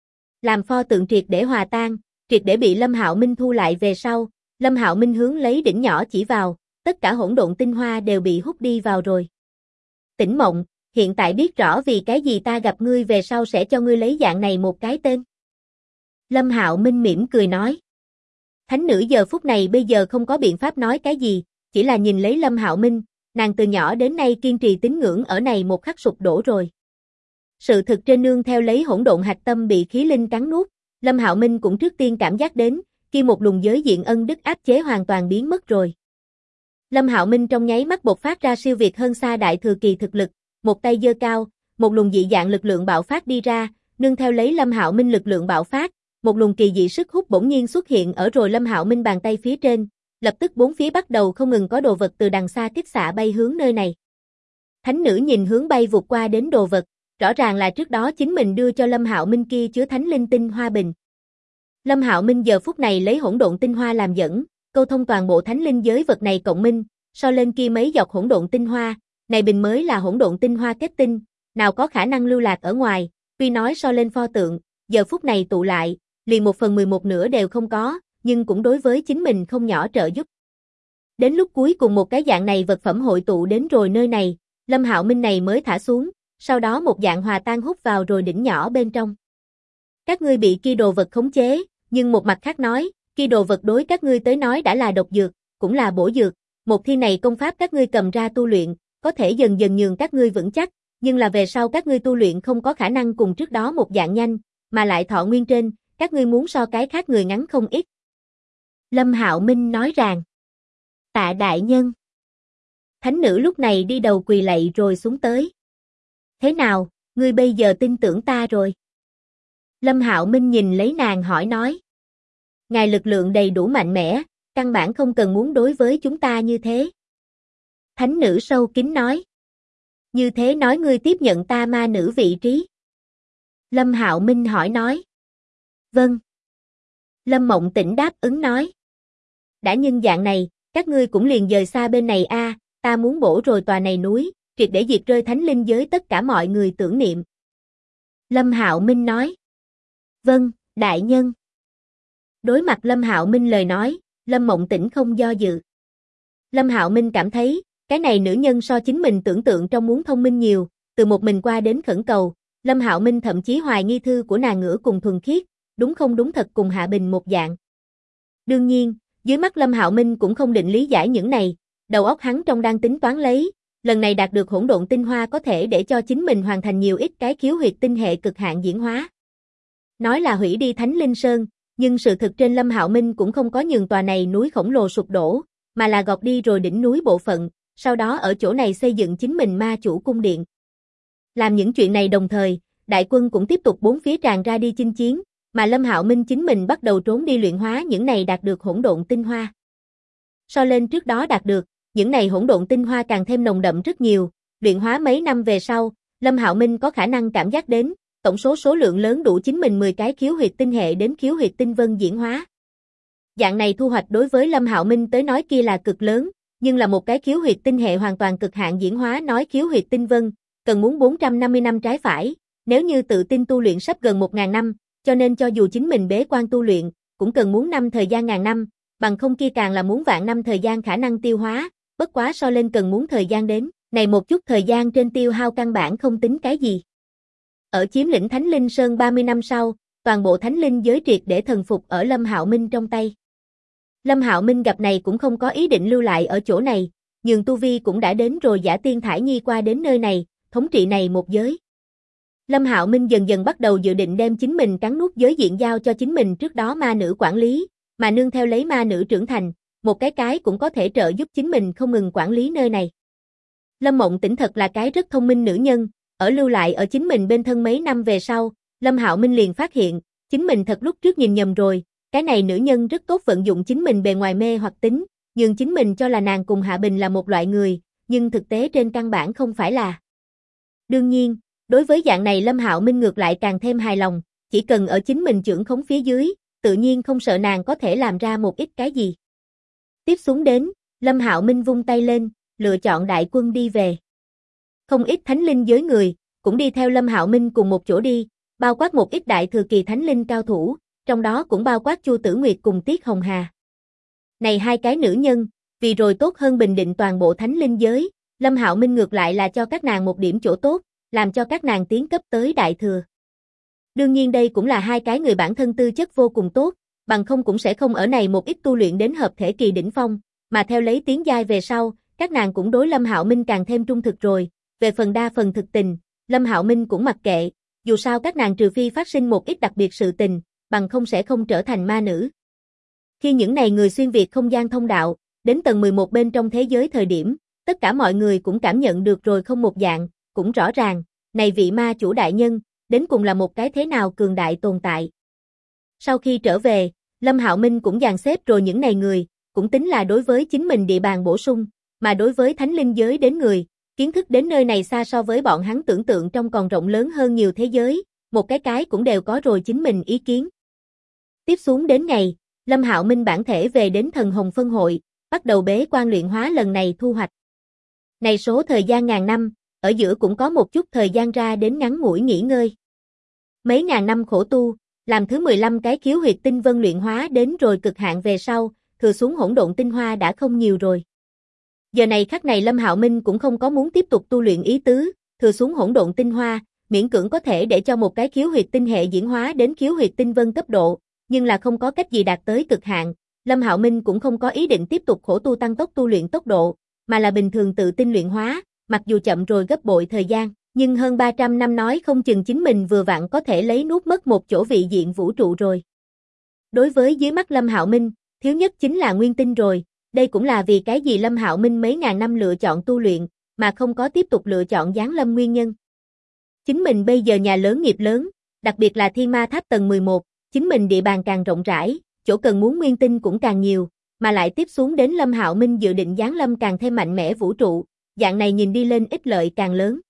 S1: Làm pho tượng triệt để hòa tan, triệt để bị Lâm Hạo Minh thu lại về sau, Lâm Hạo Minh hướng lấy đỉnh nhỏ chỉ vào, tất cả hỗn độn tinh hoa đều bị hút đi vào rồi. Tỉnh Mộng, hiện tại biết rõ vì cái gì ta gặp ngươi về sau sẽ cho ngươi lấy dạng này một cái tên. Lâm Hạo Minh mỉm cười nói. Thánh nữ giờ phút này bây giờ không có biện pháp nói cái gì, chỉ là nhìn lấy Lâm Hạo Minh, nàng từ nhỏ đến nay kiên trì tín ngưỡng ở này một khắc sụp đổ rồi. Sự thực trên nương theo lấy hỗn độn hạch tâm bị khí linh cắn nuốt, Lâm Hạo Minh cũng trước tiên cảm giác đến, khi một luồng giới diện ân đức áp chế hoàn toàn biến mất rồi. Lâm Hạo Minh trong nháy mắt bộc phát ra siêu việt hơn xa đại thừa kỳ thực lực, một tay giơ cao, một luồng dị dạng lực lượng bạo phát đi ra, nương theo lấy Lâm Hạo Minh lực lượng bạo phát, một luồng kỳ dị sức hút bỗng nhiên xuất hiện ở rồi Lâm Hạo Minh bàn tay phía trên, lập tức bốn phía bắt đầu không ngừng có đồ vật từ đằng xa kích xạ bay hướng nơi này. Thánh nữ nhìn hướng bay vụt qua đến đồ vật, rõ ràng là trước đó chính mình đưa cho Lâm Hạo Minh kia chứa thánh linh tinh hoa bình. Lâm Hạo Minh giờ phút này lấy hỗn độn tinh hoa làm dẫn, câu thông toàn bộ thánh linh giới vật này cộng minh, so lên kia mấy giọt hỗn độn tinh hoa, này bình mới là hỗn độn tinh hoa kết tinh, nào có khả năng lưu lạc ở ngoài, tuy nói so lên pho tượng, giờ phút này tụ lại, liền 1/11 nửa đều không có, nhưng cũng đối với chính mình không nhỏ trợ giúp. Đến lúc cuối cùng một cái dạng này vật phẩm hội tụ đến rồi nơi này, Lâm Hạo Minh này mới thả xuống, sau đó một dạng hòa tan hút vào rồi đỉnh nhỏ bên trong. Các ngươi bị kia đồ vật khống chế, nhưng một mặt khác nói, kia đồ vật đối các ngươi tới nói đã là độc dược, cũng là bổ dược, một thiên này công pháp các ngươi cầm ra tu luyện, có thể dần dần nhường các ngươi vững chắc, nhưng là về sau các ngươi tu luyện không có khả năng cùng trước đó một dạng nhanh, mà lại thọ nguyên trên, các ngươi muốn so cái khác người ngắn không ít. Lâm Hạo Minh nói rằng, tạ đại nhân. Thánh nữ lúc này đi đầu quỳ lạy rồi xuống tới. Thế nào, ngươi bây giờ tin tưởng ta rồi? Lâm Hạo Minh nhìn lấy nàng hỏi nói. Ngài lực lượng đầy đủ mạnh mẽ, căn bản không cần muốn đối với chúng ta như thế. Thánh nữ sâu kín nói. Như thế nói ngươi tiếp nhận ta ma nữ vị trí. Lâm Hạo Minh hỏi nói. Vâng. Lâm Mộng Tĩnh đáp ứng nói. Đã nhân dạng này, các ngươi cũng liền dời xa bên này a, ta muốn bổ rồi tòa này núi, triệt để diệt rơi thánh linh giới tất cả mọi người tưởng niệm. Lâm Hạo Minh nói. Vâng, đại nhân. Đối mặt Lâm Hạo Minh lời nói, Lâm Mộng Tĩnh không do dự. Lâm Hạo Minh cảm thấy, cái này nữ nhân so chính mình tưởng tượng trong muốn thông minh nhiều, từ một mình qua đến khẩn cầu, Lâm Hạo Minh thậm chí hoài nghi thư của nàng ngữ cùng thuần khiết, đúng không đúng thật cùng Hạ Bình một dạng. Đương nhiên, dưới mắt Lâm Hạo Minh cũng không định lý giải những này, đầu óc hắn trong đang tính toán lấy, lần này đạt được hỗn độn tinh hoa có thể để cho chính mình hoàn thành nhiều ít cái khiếu huyệt tinh hệ cực hạn diễn hóa. Nói là hủy đi Thánh Linh Sơn, Nhưng sự thực trên Lâm Hạo Minh cũng không có nhường tòa này núi khổng lồ sụp đổ, mà là gọt đi rồi đỉnh núi bộ phận, sau đó ở chỗ này xây dựng chính mình ma chủ cung điện. Làm những chuyện này đồng thời, đại quân cũng tiếp tục bốn phía tràn ra đi chinh chiến, mà Lâm Hạo Minh chính mình bắt đầu trốn đi luyện hóa những này đạt được hỗn độn tinh hoa. So lên trước đó đạt được, những này hỗn độn tinh hoa càng thêm nồng đậm rất nhiều, luyện hóa mấy năm về sau, Lâm Hạo Minh có khả năng cảm giác đến, tổng số lượng lớn đủ chính mình 10 cái khiếu huyệt tinh hệ đến khiếu huyệt tinh vân diễn hóa. Dạng này thu hoạch đối với Lâm Hạo Minh tới nói kia là cực lớn, nhưng là một cái khiếu huyệt tinh hệ hoàn toàn cực hạn diễn hóa nói khiếu huyệt tinh vân, cần muốn 450 năm trái phải, nếu như tự tin tu luyện sắp gần 1000 năm, cho nên cho dù chính mình bế quan tu luyện, cũng cần muốn năm thời gian ngàn năm, bằng không kia càng là muốn vạn năm thời gian khả năng tiêu hóa, bất quá so lên cần muốn thời gian đến, này một chút thời gian trên tiêu hao căn bản không tính cái gì. Ở chiếm lĩnh Thánh Linh Sơn 30 năm sau, toàn bộ Thánh Linh giới triệt để thần phục ở Lâm Hạo Minh trong tay. Lâm Hạo Minh gặp này cũng không có ý định lưu lại ở chỗ này, nhường tu vi cũng đã đến rồi Giả Tiên Thải Nhi qua đến nơi này, thống trị này một giới. Lâm Hạo Minh dần dần bắt đầu dự định đem chính mình cắn nuốt giới diện giao cho chính mình trước đó ma nữ quản lý, mà nương theo lấy ma nữ trưởng thành, một cái cũng có thể trợ giúp chính mình không ngừng quản lý nơi này. Lâm Mộng Tĩnh thật là cái rất thông minh nữ nhân, ở lưu lại ở chính mình bên thân mấy năm về sau, Lâm Hạo Minh liền phát hiện, chính mình thật lúc trước nhìn nhầm rồi, cái này nữ nhân rất tốt vận dụng chính mình bề ngoài mê hoặc tính, nhưng chính mình cho là nàng cùng Hạ Bình là một loại người, nhưng thực tế trên căn bản không phải là. Đương nhiên, đối với dạng này Lâm Hạo Minh ngược lại càng thêm hài lòng, chỉ cần ở chính mình trưởng khống phía dưới, tự nhiên không sợ nàng có thể làm ra một ít cái gì. Tiếp xuống đến, Lâm Hạo Minh vung tay lên, lựa chọn đại quân đi về. Không ít thánh linh giới người, cũng đi theo Lâm Hạo Minh cùng một chỗ đi, bao quát một ít đại thừa kỳ thánh linh cao thủ, trong đó cũng bao quát Chu Tử Nguyệt cùng Tiết Hồng Hà. Này hai cái nữ nhân, vì rồi tốt hơn bình định toàn bộ thánh linh giới, Lâm Hạo Minh ngược lại là cho các nàng một điểm chỗ tốt, làm cho các nàng tiến cấp tới đại thừa. Đương nhiên đây cũng là hai cái người bản thân tư chất vô cùng tốt, bằng không cũng sẽ không ở này một ít tu luyện đến hợp thể kỳ đỉnh phong, mà theo lấy tiến giai về sau, các nàng cũng đối Lâm Hạo Minh càng thêm trung thực rồi, về phần đa phần thực tình, Lâm Hạo Minh cũng mặc kệ, dù sao các nàng trừ phi phát sinh một ít đặc biệt sự tình, bằng không sẽ không trở thành ma nữ. Khi những này người xuyên việt không gian thông đạo, đến tầng 11 bên trong thế giới thời điểm, tất cả mọi người cũng cảm nhận được rồi không một dạng, cũng rõ ràng, này vị ma chủ đại nhân, đến cùng là một cái thế nào cường đại tồn tại. Sau khi trở về, Lâm Hạo Minh cũng dàn xếp rồi những này người, cũng tính là đối với chính mình địa bàn bổ sung, mà đối với thánh linh giới đến người, kiến thức đến nơi này xa so với bọn hắn tưởng tượng trong còn rộng lớn hơn nhiều thế giới, một cái cũng đều có rồi chính mình ý kiến. Tiếp xuống đến ngày, Lâm Hạo Minh bản thể về đến Thần Hồng Phân Hội, bắt đầu bế quan luyện hóa lần này thu hoạch. Này số thời gian ngàn năm, ở giữa cũng có một chút thời gian ra đến ngắn ngủi nghỉ ngơi. Mấy ngàn năm khổ tu, làm thứ 15 cái khiếu huyệt tinh vân luyện hóa đến rồi cực hạn về sau, thừa xuống hỗn độn tinh hoa đã không nhiều rồi. Giờ này khắc này Lâm Hạo Minh cũng không có muốn tiếp tục tu luyện ý tứ, thừa xuống hỗn độn tinh hoa, miễn cưỡng có thể để cho một cái khiếu huyệt tinh hệ diễn hóa đến khiếu huyệt tinh vân cấp độ, nhưng là không có cách gì đạt tới cực hạn, Lâm Hạo Minh cũng không có ý định tiếp tục khổ tu tăng tốc tu luyện tốc độ, mà là bình thường tự tin luyện hóa, mặc dù chậm rồi gấp bội thời gian, nhưng hơn 300 năm nói không chừng chính mình vừa vặn có thể lấy nuốt mất một chỗ vị diện vũ trụ rồi. Đối với dưới mắt Lâm Hạo Minh, thiếu nhất chính là nguyên tinh rồi, đây cũng là vì cái gì Lâm Hạo Minh mấy ngàn năm lựa chọn tu luyện, mà không có tiếp tục lựa chọn giáng lâm nguyên nhân. Chính mình bây giờ nhà lớn nghiệp lớn, đặc biệt là Thiên Ma Tháp tầng 11, chính mình địa bàn càng rộng rãi, chỗ cần muốn nguyên tinh cũng càng nhiều, mà lại tiếp xuống đến Lâm Hạo Minh dự định giáng lâm càng thêm mạnh mẽ vũ trụ, dạng này nhìn đi lên ích lợi càng lớn.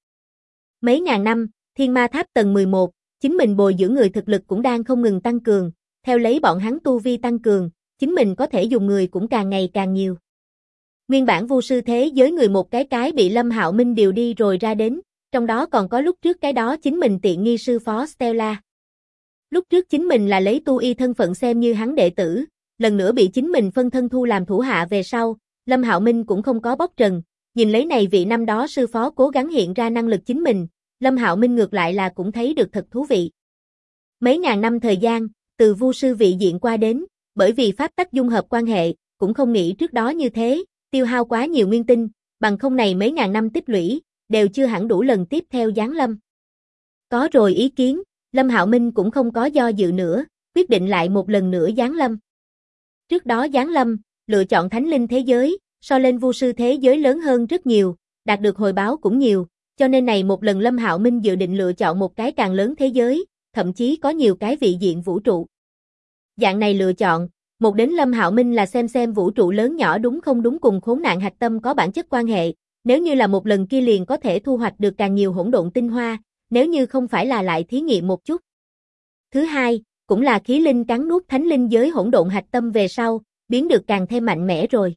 S1: Mấy ngàn năm, Thiên Ma Tháp tầng 11, chính mình bồi dưỡng người thực lực cũng đang không ngừng tăng cường, theo lấy bọn hắn tu vi tăng cường, chính mình có thể dùng người cũng càng ngày càng nhiều. Nguyên bản vu sư thế giới người một cái bị Lâm Hạo Minh điều đi rồi ra đến, trong đó còn có lúc trước cái đó chính mình tiện nghi sư phó Stella. Lúc trước chính mình là lấy tu y thân phận xem như hắn đệ tử, lần nữa bị chính mình phân thân thu làm thủ hạ về sau, Lâm Hạo Minh cũng không có bóc trần, nhìn lấy này vị năm đó sư phó cố gắng hiện ra năng lực chính mình, Lâm Hạo Minh ngược lại là cũng thấy được thật thú vị. Mấy ngàn năm thời gian, từ vu sư vị diện qua đến, bởi vì pháp tắc dung hợp quan hệ, cũng không nghĩ trước đó như thế, tiêu hao quá nhiều nguyên tinh, bằng không này mấy ngàn năm tích lũy, đều chưa hẳn đủ lần tiếp theo giáng lâm. Có rồi ý kiến, Lâm Hạo Minh cũng không có do dự nữa, quyết định lại một lần nữa giáng lâm. Trước đó giáng lâm, lựa chọn thánh linh thế giới, so lên vu sư thế giới lớn hơn rất nhiều, đạt được hồi báo cũng nhiều, cho nên này một lần Lâm Hạo Minh dự định lựa chọn một cái càng lớn thế giới, thậm chí có nhiều cái vị diện vũ trụ. Dạng này lựa chọn, một đến Lâm Hạo Minh là xem vũ trụ lớn nhỏ đúng không đúng cùng khốn nạn hạch tâm có bản chất quan hệ, nếu như là một lần kia liền có thể thu hoạch được càng nhiều hỗn độn tinh hoa, nếu như không phải là lại thí nghiệm một chút. Thứ hai, cũng là khí linh cắn nuốt thánh linh giới hỗn độn hạch tâm về sau, biến được càng thêm mạnh mẽ rồi.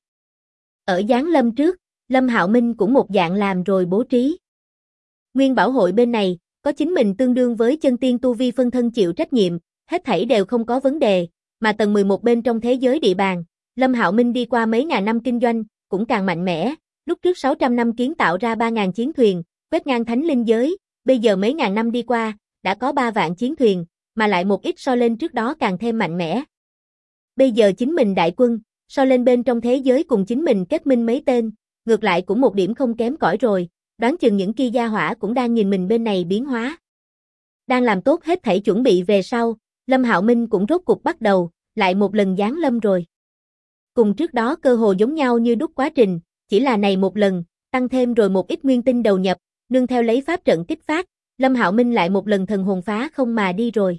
S1: Ở giáng lâm trước, Lâm Hạo Minh cũng một dạng làm rồi bố trí. Nguyên bảo hội bên này, có chính mình tương đương với chân tiên tu vi phân thân chịu trách nhiệm, hết thảy đều không có vấn đề, mà tầng 11 bên trong thế giới địa bàn, Lâm Hạo Minh đi qua mấy ngàn năm kinh doanh, cũng càng mạnh mẽ, lúc trước 600 năm kiến tạo ra 3.000 chiến thuyền, quét ngang thánh linh giới, bây giờ mấy ngàn năm đi qua, đã có 3 vạn chiến thuyền, mà lại một ít so lên trước đó càng thêm mạnh mẽ. Bây giờ chính mình đại quân, so lên bên trong thế giới cùng chính mình kết minh mấy tên, ngược lại cũng một điểm không kém cỏi rồi, đoán chừng những kia gia hỏa cũng đang nhìn mình bên này biến hóa. Đang làm tốt hết thảy chuẩn bị về sau, Lâm Hạo Minh cũng rốt cục bắt đầu, lại một lần giáng lâm rồi. Cùng trước đó cơ hồ giống nhau như đúc quá trình, chỉ là này một lần, tăng thêm rồi một ít nguyên tinh đầu nhập, nương theo lấy pháp trận kích phát, Lâm Hạo Minh lại một lần thần hồn phá không mà đi rồi.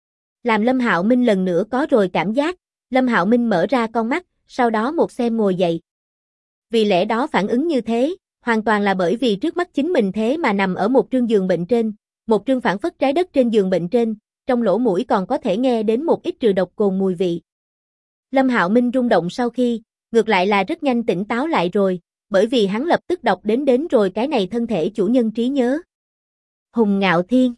S1: Làm Lâm Hạo Minh lần nữa có rồi cảm giác, Lâm Hạo Minh mở ra con mắt, sau đó một xem ngồi dậy. Vì lẽ đó phản ứng như thế, hoàn toàn là bởi vì trước mắt chính mình thế mà nằm ở một trương giường bệnh trên, một trương phản phất trái đất trên giường bệnh trên, trong lỗ mũi còn có thể nghe đến một ít trừ độc cồn mùi vị. Lâm Hạo Minh rung động sau khi, ngược lại là rất nhanh tỉnh táo lại rồi, bởi vì hắn lập tức đọc đến rồi cái này thân thể chủ nhân trí nhớ. Hùng Ngạo Thiên.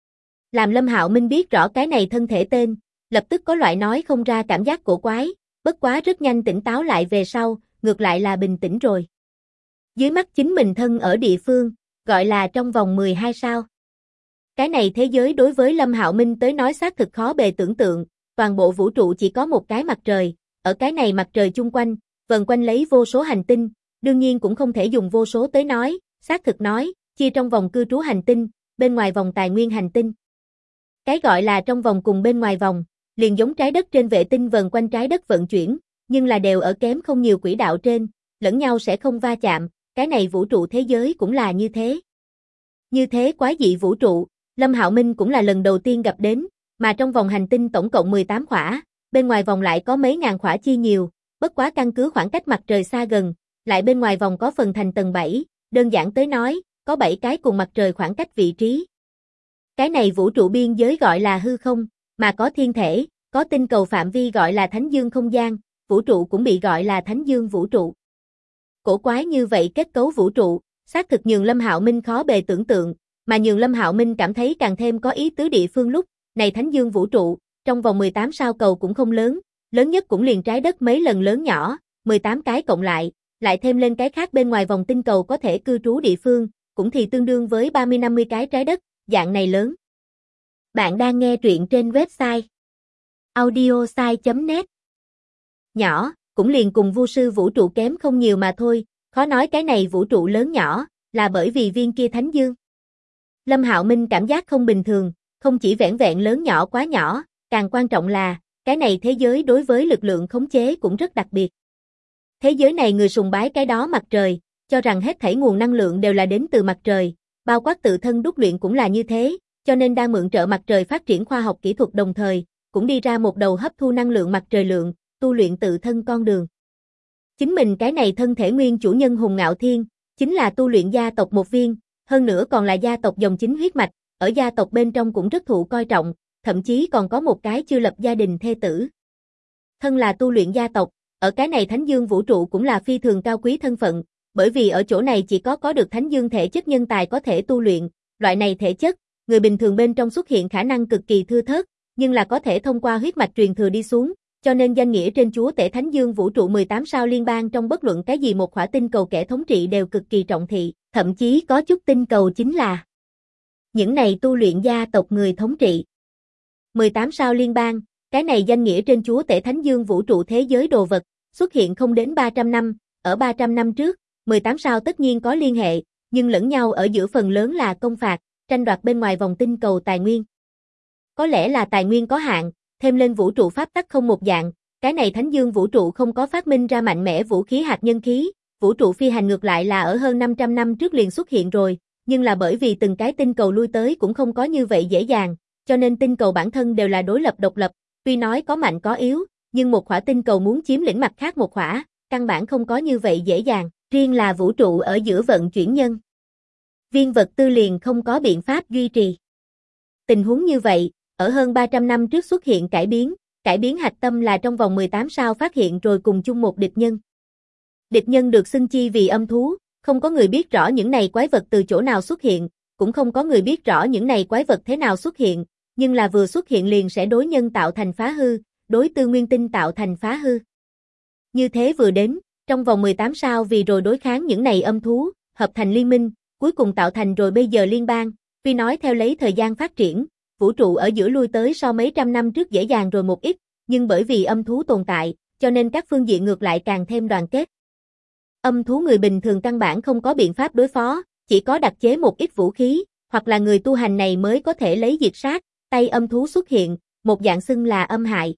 S1: Làm Lâm Hạo Minh biết rõ cái này thân thể tên, lập tức có loại nói không ra cảm giác cổ quái, bất quá rất nhanh tỉnh táo lại về sau, ngược lại là bình tĩnh rồi. Dưới mắt chính mình thân ở địa phương, gọi là trong vòng 12 sao. Cái này thế giới đối với Lâm Hạo Minh tới nói xác thực khó bề tưởng tượng, toàn bộ vũ trụ chỉ có một cái mặt trời, ở cái này mặt trời chung quanh, vần quanh lấy vô số hành tinh, đương nhiên cũng không thể dùng vô số tới nói, xác thực nói, chia trong vòng cư trú hành tinh, bên ngoài vòng tài nguyên hành tinh. Cái gọi là trong vòng cùng bên ngoài vòng, liền giống trái đất trên vệ tinh vần quanh trái đất vận chuyển, nhưng là đều ở kém không nhiều quỹ đạo trên, lẫn nhau sẽ không va chạm, cái này vũ trụ thế giới cũng là như thế. Như thế quái dị vũ trụ, Lâm Hạo Minh cũng là lần đầu tiên gặp đến, mà trong vòng hành tinh tổng cộng 18 khỏa, bên ngoài vòng lại có mấy ngàn khỏa chi nhiều, bất quá căn cứ khoảng cách mặt trời xa gần, lại bên ngoài vòng có phần thành tầng 7, đơn giản tới nói, có 7 cái cùng mặt trời khoảng cách vị trí. Cái này vũ trụ biên giới gọi là hư không, mà có thiên thể, có tinh cầu phạm vi gọi là Thánh Dương không gian, vũ trụ cũng bị gọi là Thánh Dương vũ trụ. Cổ quái như vậy kết cấu vũ trụ, xác thực nhường Lâm Hạo Minh khó bề tưởng tượng, mà nhường Lâm Hạo Minh cảm thấy càng thêm có ý tứ địa phương lúc, này Thánh Dương vũ trụ, trong vòng 18 sao cầu cũng không lớn, lớn nhất cũng liền trái đất mấy lần lớn nhỏ, 18 cái cộng lại thêm lên cái khác bên ngoài vòng tinh cầu có thể cư trú địa phương, cũng thì tương đương với 30-50 cái trái đất, dạng này lớn. Bạn đang nghe truyện trên website audiosai.net. Nhỏ, cũng liền cùng vu sư vũ trụ kém không nhiều mà thôi, khó nói cái này vũ trụ lớn nhỏ, là bởi vì viên kia Thánh Dương. Lâm Hạo Minh cảm giác không bình thường, không chỉ vẻn vẹn lớn nhỏ quá nhỏ, càng quan trọng là, cái này thế giới đối với lực lượng khống chế cũng rất đặc biệt. Thế giới này người sùng bái cái đó mặt trời, cho rằng hết thảy nguồn năng lượng đều là đến từ mặt trời, bao quát tự thân đúc luyện cũng là như thế, cho nên đang mượn trợ mặt trời phát triển khoa học kỹ thuật đồng thời, cũng đi ra một đầu hấp thu năng lượng mặt trời lượng, tu luyện tự thân con đường. Chính mình cái này thân thể nguyên chủ nhân Hùng Ngạo Thiên, chính là tu luyện gia tộc một viên, hơn nữa còn là gia tộc dòng chính huyết mạch, ở gia tộc bên trong cũng rất thụ coi trọng, thậm chí còn có một cái chưa lập gia đình thê tử. Thân là tu luyện gia tộc, ở cái này Thánh Dương vũ trụ cũng là phi thường cao quý thân phận, bởi vì ở chỗ này chỉ có được Thánh Dương thể chất nhân tài có thể tu luyện, loại này thể chất, người bình thường bên trong xuất hiện khả năng cực kỳ thưa thớt, nhưng là có thể thông qua huyết mạch truyền thừa đi xuống, cho nên danh nghĩa trên chúa tể Thánh Dương vũ trụ 18 sao liên bang trong bất luận cái gì một khỏa tinh cầu kẻ thống trị đều cực kỳ trọng thị, thậm chí có chút tinh cầu chính là những này tu luyện gia tộc người thống trị. 18 sao liên bang, cái này danh nghĩa trên chúa tể Thánh Dương vũ trụ thế giới đồ vật, xuất hiện không đến 300 năm, ở 300 năm trước, 18 sao tất nhiên có liên hệ, nhưng lẫn nhau ở giữa phần lớn là công phạt, tranh đoạt bên ngoài vòng tinh cầu tài nguyên. Có lẽ là tài nguyên có hạn, thêm lên vũ trụ pháp tắc không một dạng, cái này Thánh Dương vũ trụ không có phát minh ra mạnh mẽ vũ khí hạt nhân khí, vũ trụ phi hành ngược lại là ở hơn 500 năm trước liền xuất hiện rồi, nhưng là bởi vì từng cái tinh cầu lui tới cũng không có như vậy dễ dàng, cho nên tinh cầu bản thân đều là đối lập độc lập, tuy nói có mạnh có yếu, nhưng một khỏa tinh cầu muốn chiếm lĩnh mặt khác một khỏa, căn bản không có như vậy dễ dàng, riêng là vũ trụ ở giữa vận chuyển nhân viên vật tư liền không có biện pháp duy trì. Tình huống như vậy, ở hơn 300 năm trước xuất hiện cải biến hạch tâm là trong vòng 18 sao phát hiện rồi cùng chung một địch nhân. Địch nhân được xưng chi vì âm thú, không có người biết rõ những này quái vật từ chỗ nào xuất hiện, cũng không có người biết rõ những này quái vật thế nào xuất hiện, nhưng là vừa xuất hiện liền sẽ đối nhân tạo thành phá hư, đối tư nguyên tinh tạo thành phá hư. Như thế vừa đến, trong vòng 18 sao vì rồi đối kháng những này âm thú, hợp thành liên minh, cuối cùng tạo thành rồi bây giờ liên bang, tuy nói theo lấy thời gian phát triển, vũ trụ ở giữa lui tới so mấy trăm năm trước dễ dàng rồi một ít, nhưng bởi vì âm thú tồn tại, cho nên các phương diện ngược lại càng thêm đoàn kết. Âm thú người bình thường căn bản không có biện pháp đối phó, chỉ có đặc chế một ít vũ khí, hoặc là người tu hành này mới có thể lấy diệt sát, tay âm thú xuất hiện, một dạng xưng là âm hại.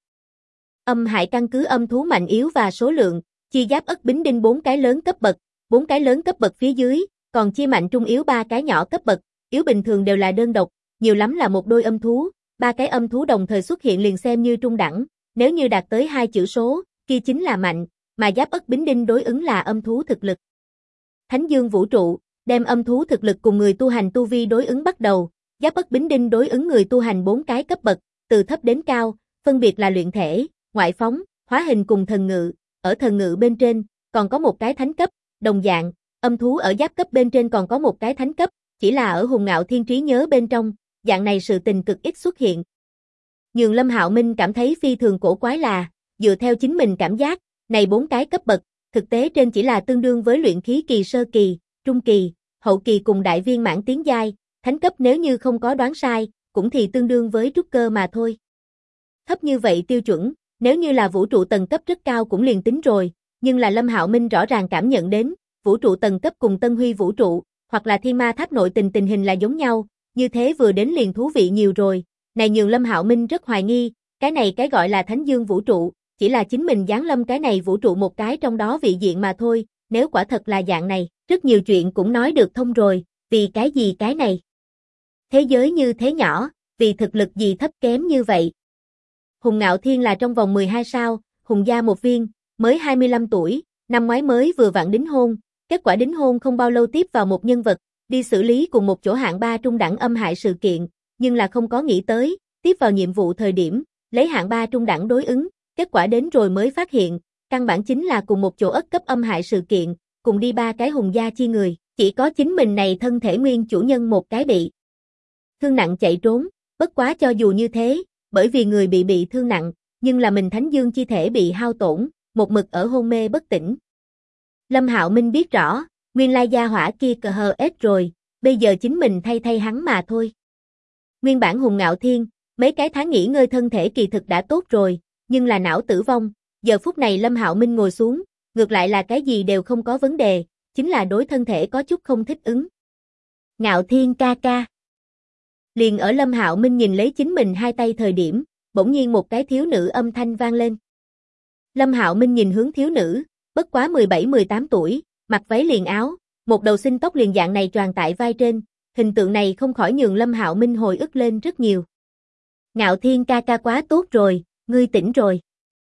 S1: Âm hại căn cứ âm thú mạnh yếu và số lượng, chia giáp ất bính đinh 4 cái lớn cấp bậc, 4 cái lớn cấp bậc phía dưới, còn chia mạnh trung yếu 3 cái nhỏ cấp bậc, yếu bình thường đều là đơn độc, nhiều lắm là một đôi âm thú, 3 cái âm thú đồng thời xuất hiện liền xem như trung đẳng, nếu như đạt tới 2 chữ số, kia chính là mạnh, mà giáp ất bính đinh đối ứng là âm thú thực lực. Thánh Dương vũ trụ, đem âm thú thực lực cùng người tu hành tu vi đối ứng bắt đầu, giáp ất bính đinh đối ứng người tu hành 4 cái cấp bậc, từ thấp đến cao, phân biệt là luyện thể, ngoại phóng, hóa hình cùng thần ngự, ở thần ngự bên trên, còn có một cái thánh cấp, đồng dạng, âm thú ở giáp cấp bên trên còn có một cái thánh cấp, chỉ là ở Hùng Ngạo Thiên trí nhớ bên trong, dạng này sự tình cực ít xuất hiện. Nhường Lâm Hạo Minh cảm thấy phi thường cổ quái là, dựa theo chính mình cảm giác, này 4 cái cấp bậc, thực tế trên chỉ là tương đương với luyện khí kỳ sơ kỳ, trung kỳ, hậu kỳ cùng đại viên mãn tiến giai, thánh cấp nếu như không có đoán sai, cũng thì tương đương với trúc cơ mà thôi. Thấp như vậy tiêu chuẩn, nếu như là vũ trụ tầng cấp rất cao cũng liền tính rồi, nhưng là Lâm Hạo Minh rõ ràng cảm nhận đến, vũ trụ tầng cấp cùng Tân Huy vũ trụ, hoặc là Thiên Ma Tháp nội tình hình là giống nhau, như thế vừa đến liền thú vị nhiều rồi, này nhường Lâm Hạo Minh rất hoài nghi, cái này cái gọi là Thánh Dương vũ trụ, chỉ là chính mình giáng lâm cái này vũ trụ một cái trong đó vị diện mà thôi, nếu quả thật là dạng này, rất nhiều chuyện cũng nói được thông rồi, vì cái gì cái này? Thế giới như thế nhỏ, vì thực lực gì thấp kém như vậy? Hùng Ngạo Thiên là trong vòng 12 sao, Hùng gia một viên, mới 25 tuổi, năm ngoái mới vừa vặn đính hôn, kết quả đính hôn không bao lâu tiếp vào một nhân vật, đi xử lý cùng một chỗ hạng 3 trung đẳng âm hại sự kiện, nhưng là không có nghĩ tới, tiếp vào nhiệm vụ thời điểm, lấy hạng 3 trung đẳng đối ứng, kết quả đến rồi mới phát hiện, căn bản chính là cùng một chỗ ất cấp âm hại sự kiện, cùng đi 3 cái Hùng gia chi người, chỉ có chính mình này thân thể nguyên chủ nhân một cái bị thương nặng chạy trốn, bất quá cho dù như thế, bởi vì người bị thương nặng, nhưng là mình Thánh Dương chi thể bị hao tổn, một mực ở hôn mê bất tỉnh. Lâm Hạo Minh biết rõ, nguyên lai gia hỏa kia cờ hờ ết rồi, bây giờ chính mình thay hắn mà thôi. Nguyên bản Hùng Ngạo Thiên, mấy cái tháng nghỉ ngơi thân thể kỳ thực đã tốt rồi, nhưng là não tử vong, giờ phút này Lâm Hạo Minh ngồi xuống, ngược lại là cái gì đều không có vấn đề, chính là đối thân thể có chút không thích ứng. Ngạo Thiên ca ca. Liền ở Lâm Hạo Minh nhìn lấy chính mình hai tay thời điểm, bỗng nhiên một cái thiếu nữ âm thanh vang lên. Lâm Hạo Minh nhìn hướng thiếu nữ, bất quá 17-18 tuổi, mặc váy liền áo, một đầu xinh tóc liền dạng này tròn tại vai trên, hình tượng này không khỏi nhường Lâm Hạo Minh hồi ức lên rất nhiều. Ngạo Thiên ca ca quá tốt rồi, ngươi tỉnh rồi.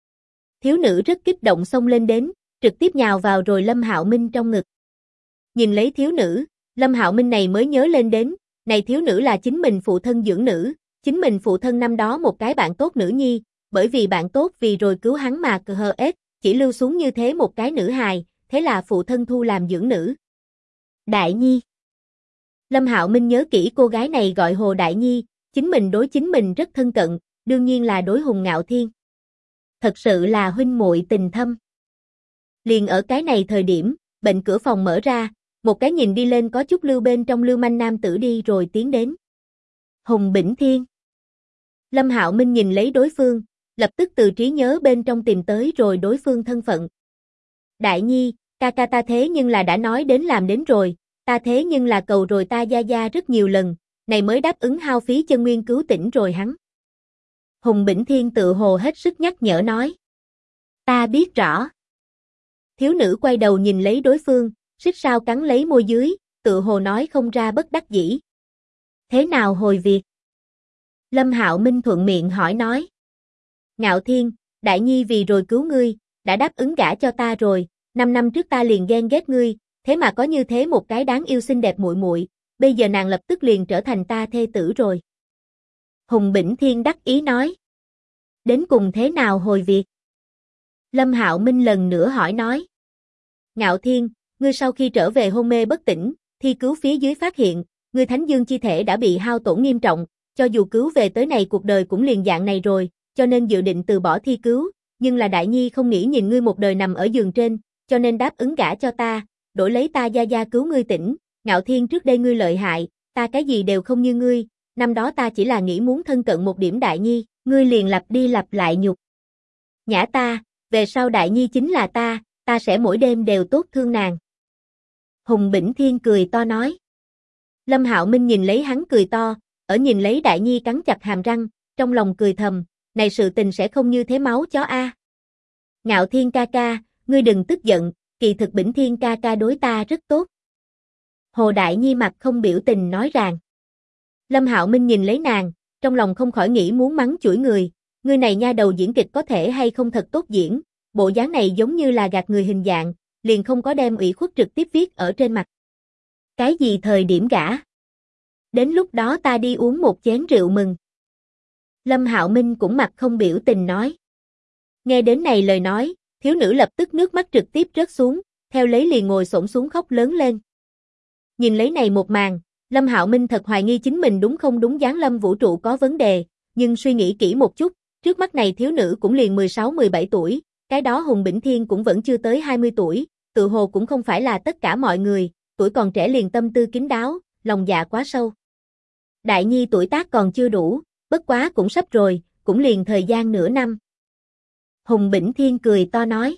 S1: Thiếu nữ rất kích động xông lên đến, trực tiếp nhào vào rồi Lâm Hạo Minh trong ngực. Nhìn lấy thiếu nữ, Lâm Hạo Minh này mới nhớ lên đến, này thiếu nữ là chính mình phụ thân dưỡng nữ, chính mình phụ thân năm đó một cái bạn tốt nữ nhi, bởi vì bạn tốt vì rồi cứu hắn mà cờ hờ ết, chỉ lưu xuống như thế một cái nữ hài, thế là phụ thân thu làm dưỡng nữ. Đại Nhi. Lâm Hạo Minh nhớ kỹ cô gái này gọi Hồ Đại Nhi, chính mình đối chính mình rất thân cận, đương nhiên là đối Hùng Ngạo Thiên. Thật sự là huynh muội tình thâm. Liền ở cái này thời điểm, bệnh cửa phòng mở ra, một cái nhìn đi lên có chút lưu bên trong lưu manh nam tử đi rồi tiến đến. Hùng Bỉnh Thiên. Lâm Hạo Minh nhìn lấy đối phương, lập tức từ trí nhớ bên trong tìm tới rồi đối phương thân phận. Đại Nhi, ca ca ta thế nhưng là đã nói đến làm đến rồi, ta thế nhưng là cầu rồi ta gia gia rất nhiều lần, này mới đáp ứng hao phí chân nguyên cứu tỉnh rồi hắn. Hùng Bỉnh Thiên tự hồ hết sức nhắc nhở nói. Ta biết rõ. Thiếu nữ quay đầu nhìn lấy đối phương, xích sao cắn lấy môi dưới, tự hồ nói không ra bất đắc dĩ. Thế nào hồi việc? Lâm Hạo Minh thuận miệng hỏi nói. Ngạo Thiên, Đại Nhi vì rồi cứu ngươi, đã đáp ứng gả cho ta rồi, 5 năm trước ta liền ghen ghét ngươi, thế mà có như thế một cái đáng yêu xinh đẹp muội muội, bây giờ nàng lập tức liền trở thành ta thê tử rồi. Hùng Bỉnh Thiên đắc ý nói. Đến cùng thế nào hồi việc? Lâm Hạo Minh lần nữa hỏi nói. Ngạo Thiên, ngươi sau khi trở về hôn mê bất tỉnh, thi cứu phía dưới phát hiện, ngươi Thánh Dương chi thể đã bị hao tổn nghiêm trọng, cho dù cứu về tới này cuộc đời cũng liền dạng này rồi, cho nên dự định từ bỏ thi cứu, nhưng là Đại Nhi không nghĩ nhìn ngươi một đời nằm ở giường trên, cho nên đáp ứng gả cho ta, đổi lấy ta gia gia cứu ngươi tỉnh. Ngạo Thiên, trước đây ngươi lợi hại, ta cái gì đều không như ngươi, năm đó ta chỉ là nghĩ muốn thân cận một điểm Đại Nhi, ngươi liền lặp đi lặp lại nhục nhã ta, về sau Đại Nhi chính là ta sẽ mỗi đêm đều tốt thương nàng. Hùng Bỉnh Thiên cười to nói. Lâm Hạo Minh nhìn lấy hắn cười to, ở nhìn lấy Đại Nhi cắn chặt hàm răng, trong lòng cười thầm, này sự tình sẽ không như thế máu chó a. Ngạo Thiên ca ca, ngươi đừng tức giận, kỳ thực Bỉnh Thiên ca ca đối ta rất tốt. Hồ Đại Nhi mặt không biểu tình nói rằng. Lâm Hạo Minh nhìn lấy nàng, trong lòng không khỏi nghĩ muốn mắng chửi người, ngươi này nha đầu diễn kịch có thể hay không thật tốt diễn, bộ dáng này giống như là gạt người hình dạng, liền không có đem ủy khuất trực tiếp viết ở trên mặt. Cái gì thời điểm gả? Đến lúc đó ta đi uống một chén rượu mừng. Lâm Hạo Minh cũng mặt không biểu tình nói. Nghe đến này lời nói, thiếu nữ lập tức nước mắt trực tiếp rớt xuống, theo lấy liền ngồi xổm xuống khóc lớn lên. Nhìn lấy này một màn, Lâm Hạo Minh thật hoài nghi chính mình đúng không đúng giáng lâm vũ trụ có vấn đề, nhưng suy nghĩ kỹ một chút, trước mắt này thiếu nữ cũng liền 16-17 tuổi, cái đó Hùng Bỉnh Thiên cũng vẫn chưa tới 20 tuổi, tự hồ cũng không phải là tất cả mọi người, tuổi còn trẻ liền tâm tư kín đáo, lòng dạ quá sâu. Đại Nhi tuổi tác còn chưa đủ, bất quá cũng sắp rồi, cũng liền thời gian nửa năm. Hùng Bỉnh Thiên cười to nói.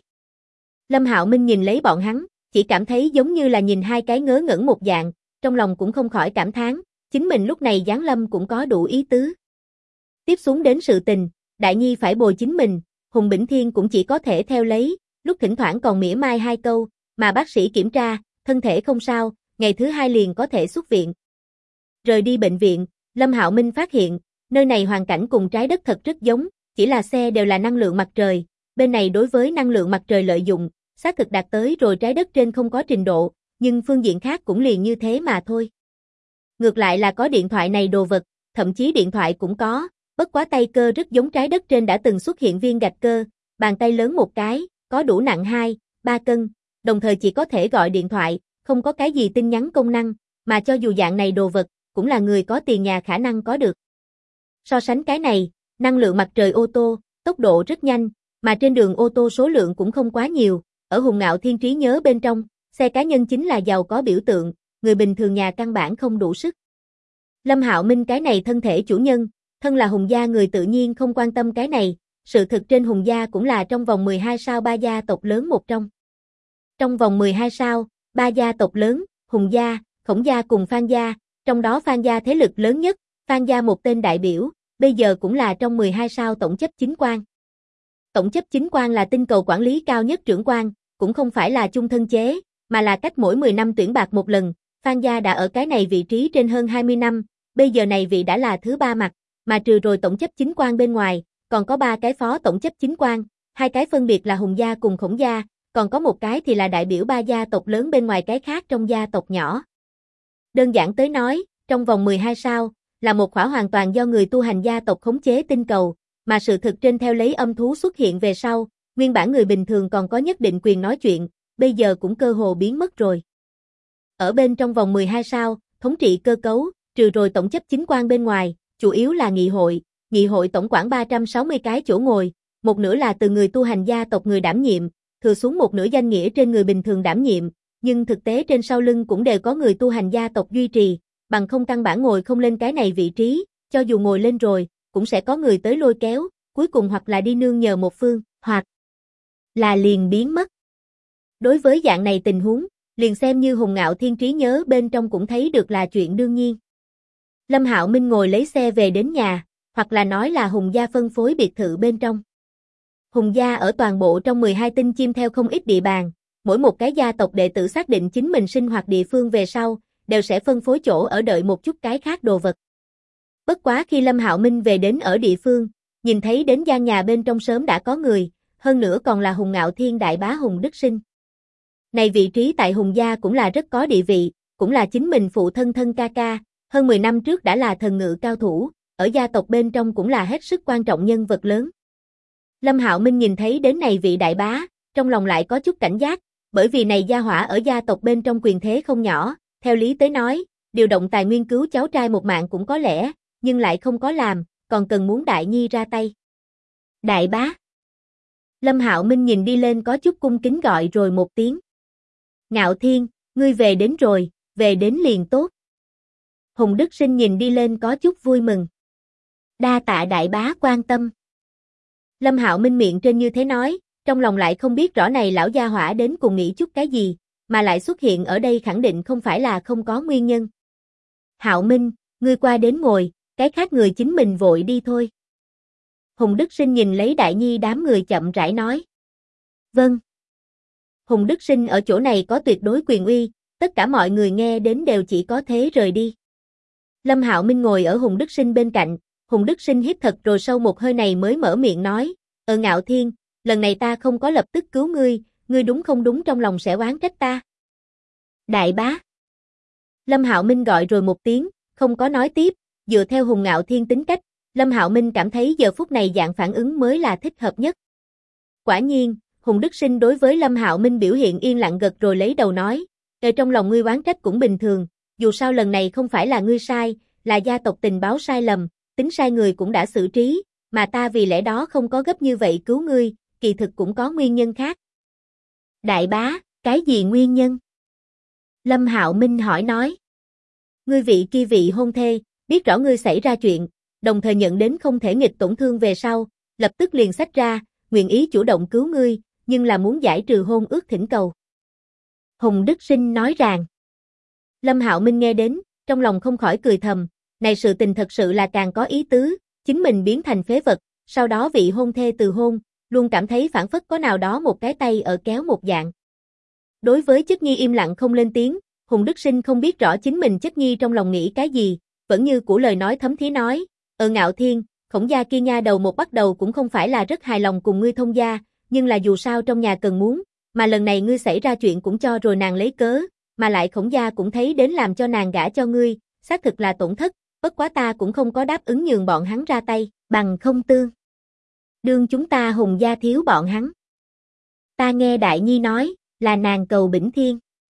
S1: Lâm Hạo Minh nhìn lấy bọn hắn, chỉ cảm thấy giống như là nhìn hai cái ngớ ngẩn một dạng, trong lòng cũng không khỏi cảm thán, chính mình lúc này giáng lâm cũng có đủ ý tứ. Tiếp xuống đến sự tình, Đại Nhi phải bồi chính mình, Hùng Bỉnh Thiên cũng chỉ có thể theo lấy, lúc thỉnh thoảng còn mỉa mai hai câu, mà bác sĩ kiểm tra, thân thể không sao, ngày thứ 2 liền có thể xuất viện. Rời đi bệnh viện, Lâm Hạo Minh phát hiện, nơi này hoàn cảnh cùng trái đất thật rất giống, chỉ là xe đều là năng lượng mặt trời, bên này đối với năng lượng mặt trời lợi dụng, xác thực đạt tới rồi trái đất trên không có trình độ, nhưng phương diện khác cũng liền như thế mà thôi. Ngược lại là có điện thoại này đồ vật, thậm chí điện thoại cũng có, bất quá tay cơ rất giống trái đất trên đã từng xuất hiện viên gạch cơ, bàn tay lớn một cái, có đủ nặng 2-3 cân, đồng thời chỉ có thể gọi điện thoại, không có cái gì tin nhắn công năng, mà cho dù dạng này đồ vật, cũng là người có tiền nhà khả năng có được. So sánh cái này, năng lượng mặt trời ô tô, tốc độ rất nhanh, mà trên đường ô tô số lượng cũng không quá nhiều, ở Hùng Ngạo Thiên trí nhớ bên trong, xe cá nhân chính là giàu có biểu tượng, người bình thường nhà căn bản không đủ sức. Lâm Hạo Minh cái này thân thể chủ nhân, thân là Hùng gia người tự nhiên không quan tâm cái này, sự thực trên Hùng gia cũng là trong vòng 12 sao 3 gia tộc lớn một trong. Trong vòng 12 sao, 3 gia tộc lớn, Hùng gia, Khổng gia cùng Phan gia, trong đó Phan gia thế lực lớn nhất, Phan gia một tên đại biểu, bây giờ cũng là trong 12 sao tổng chấp chính quan. Tổng chấp chính quan là tinh cầu quản lý cao nhất trưởng quan, cũng không phải là chung thân chế, mà là cách mỗi 10 năm tuyển bạc một lần, Phan gia đã ở cái này vị trí trên hơn 20 năm, bây giờ này vị đã là thứ 3 mặt, mà trừ rồi tổng chấp chính quan bên ngoài, còn có 3 cái phó tổng chấp chính quan, 2 cái phân biệt là Hùng gia cùng Khổng gia, còn có một cái thì là đại biểu 3 gia tộc lớn bên ngoài cái khác trong gia tộc nhỏ. Đơn giản tới nói, trong vòng 12 sao, là một khỏa hoàn toàn do người tu hành gia tộc khống chế tinh cầu, mà sự thực trên theo lấy âm thú xuất hiện về sau, nguyên bản người bình thường còn có nhất định quyền nói chuyện, bây giờ cũng cơ hồ biến mất rồi. Ở bên trong vòng 12 sao, thống trị cơ cấu, trừ rồi tổng chấp chính quan bên ngoài, chủ yếu là nghị hội tổng quản 360 cái chỗ ngồi, một nửa là từ người tu hành gia tộc người đảm nhiệm, thừa xuống một nửa danh nghĩa trên người bình thường đảm nhiệm, nhưng thực tế trên sau lưng cũng đều có người tu hành gia tộc duy trì, bằng không căn bản ngồi không lên cái này vị trí, cho dù ngồi lên rồi, cũng sẽ có người tới lôi kéo, cuối cùng hoặc là đi nương nhờ một phương, hoặc là liền biến mất. Đối với dạng này tình huống, liền xem như Hùng Ngạo Thiên trí nhớ bên trong cũng thấy được là chuyện đương nhiên. Lâm Hạo Minh ngồi lấy xe về đến nhà, hoặc là nói là Hùng gia phân phối biệt thự bên trong. Hùng gia ở toàn bộ trong 12 tinh chim theo không ít địa bàn, mỗi một cái gia tộc đệ tử xác định chính mình sinh hoạt địa phương về sau, đều sẽ phân phối chỗ ở đợi một chút cái khác đồ vật. Bất quá khi Lâm Hạo Minh về đến ở địa phương, nhìn thấy đến gian nhà bên trong sớm đã có người, hơn nữa còn là Hùng Ngạo Thiên đại bá Hùng Đức Sinh. Này vị trí tại Hùng gia cũng là rất có địa vị, cũng là chính mình phụ thân thân ca ca, hơn 10 năm trước đã là thần ngự cao thủ, ở gia tộc bên trong cũng là hết sức quan trọng nhân vật lớn. Lâm Hạo Minh nhìn thấy đến này vị đại bá, trong lòng lại có chút cảnh giác, bởi vì này gia hỏa ở gia tộc bên trong quyền thế không nhỏ, theo lý tới nói, điều động tài nguyên cứu cháu trai một mạng cũng có lẽ, nhưng lại không có làm, còn cần muốn đại nhi ra tay. Đại bá. Lâm Hạo Minh nhìn đi lên có chút cung kính gọi rồi một tiếng. Ngạo Thiên, ngươi về đến rồi, về đến liền tốt. Hùng Đức Sinh nhìn đi lên có chút vui mừng. Đa tạ đại bá quan tâm. Lâm Hạo Minh miệng trên như thế nói, trong lòng lại không biết rõ này lão gia hỏa đến cùng nghĩ chút cái gì, mà lại xuất hiện ở đây khẳng định không phải là không có nguyên nhân. Hạo Minh, ngươi qua đến ngồi, cái khác người chính mình vội đi thôi. Hùng Đức Sinh nhìn lấy đại nhi đám người chậm rãi nói. Vâng. Hùng Đức Sinh ở chỗ này có tuyệt đối quyền uy, tất cả mọi người nghe đến đều chỉ có thế rời đi. Lâm Hạo Minh ngồi ở Hùng Đức Sinh bên cạnh, Hùng Đức Sinh hít thật rồi sâu một hơi này mới mở miệng nói, Ngạo Thiên, lần này ta không có lập tức cứu ngươi đúng không đúng trong lòng sẽ oán trách ta. Đại bá. Lâm Hạo Minh gọi rồi một tiếng, không có nói tiếp, dựa theo Hùng Ngạo Thiên tính cách, Lâm Hạo Minh cảm thấy giờ phút này dạng phản ứng mới là thích hợp nhất. Quả nhiên, Hùng Đức Sinh đối với Lâm Hạo Minh biểu hiện yên lặng gật rồi lấy đầu nói, trong lòng ngươi oán trách cũng bình thường, dù sao lần này không phải là ngươi sai, là gia tộc tình báo sai lầm, tính sai người cũng đã xử trí, mà ta vì lẽ đó không có gấp như vậy cứu ngươi, kỳ thực cũng có nguyên nhân khác. Đại bá, cái gì nguyên nhân? Lâm Hạo Minh hỏi nói. Ngươi vị kia vị hôn thê, biết rõ ngươi xảy ra chuyện, đồng thời nhận đến không thể nghịch tổn thương về sau, lập tức liền xách ra, nguyện ý chủ động cứu ngươi, nhưng là muốn giải trừ hôn ước thỉnh cầu. Hùng Đức Sinh nói rằng. Lâm Hạo Minh nghe đến, trong lòng không khỏi cười thầm, này sự tình thật sự là càng có ý tứ, chính mình biến thành phế vật, sau đó vị hôn thê từ hôn, luôn cảm thấy phản phất có nào đó một cái tay ở kéo một dạng. Đối với Chất Nhi im lặng không lên tiếng, Hùng Đức Sinh không biết rõ chính mình Chất Nhi trong lòng nghĩ cái gì, vẫn như của lời nói thấm thía nói, Ngạo Thiên, Khổng gia kia nha đầu một bắt đầu cũng không phải là rất hài lòng cùng ngươi thông gia, nhưng là dù sao trong nhà cần muốn, mà lần này ngươi xảy ra chuyện cũng cho rồi nàng lấy cớ, mà lại Khổng gia cũng thấy đến làm cho nàng gả cho ngươi, xác thực là tổn thất, bất quá ta cũng không có đáp ứng nhường bọn hắn ra tay, bằng không tương. Đương chúng ta Hùng gia thiếu bọn hắn. Ta nghe Đại Nhi nói, là nàng cầu Bỉnh Thiên.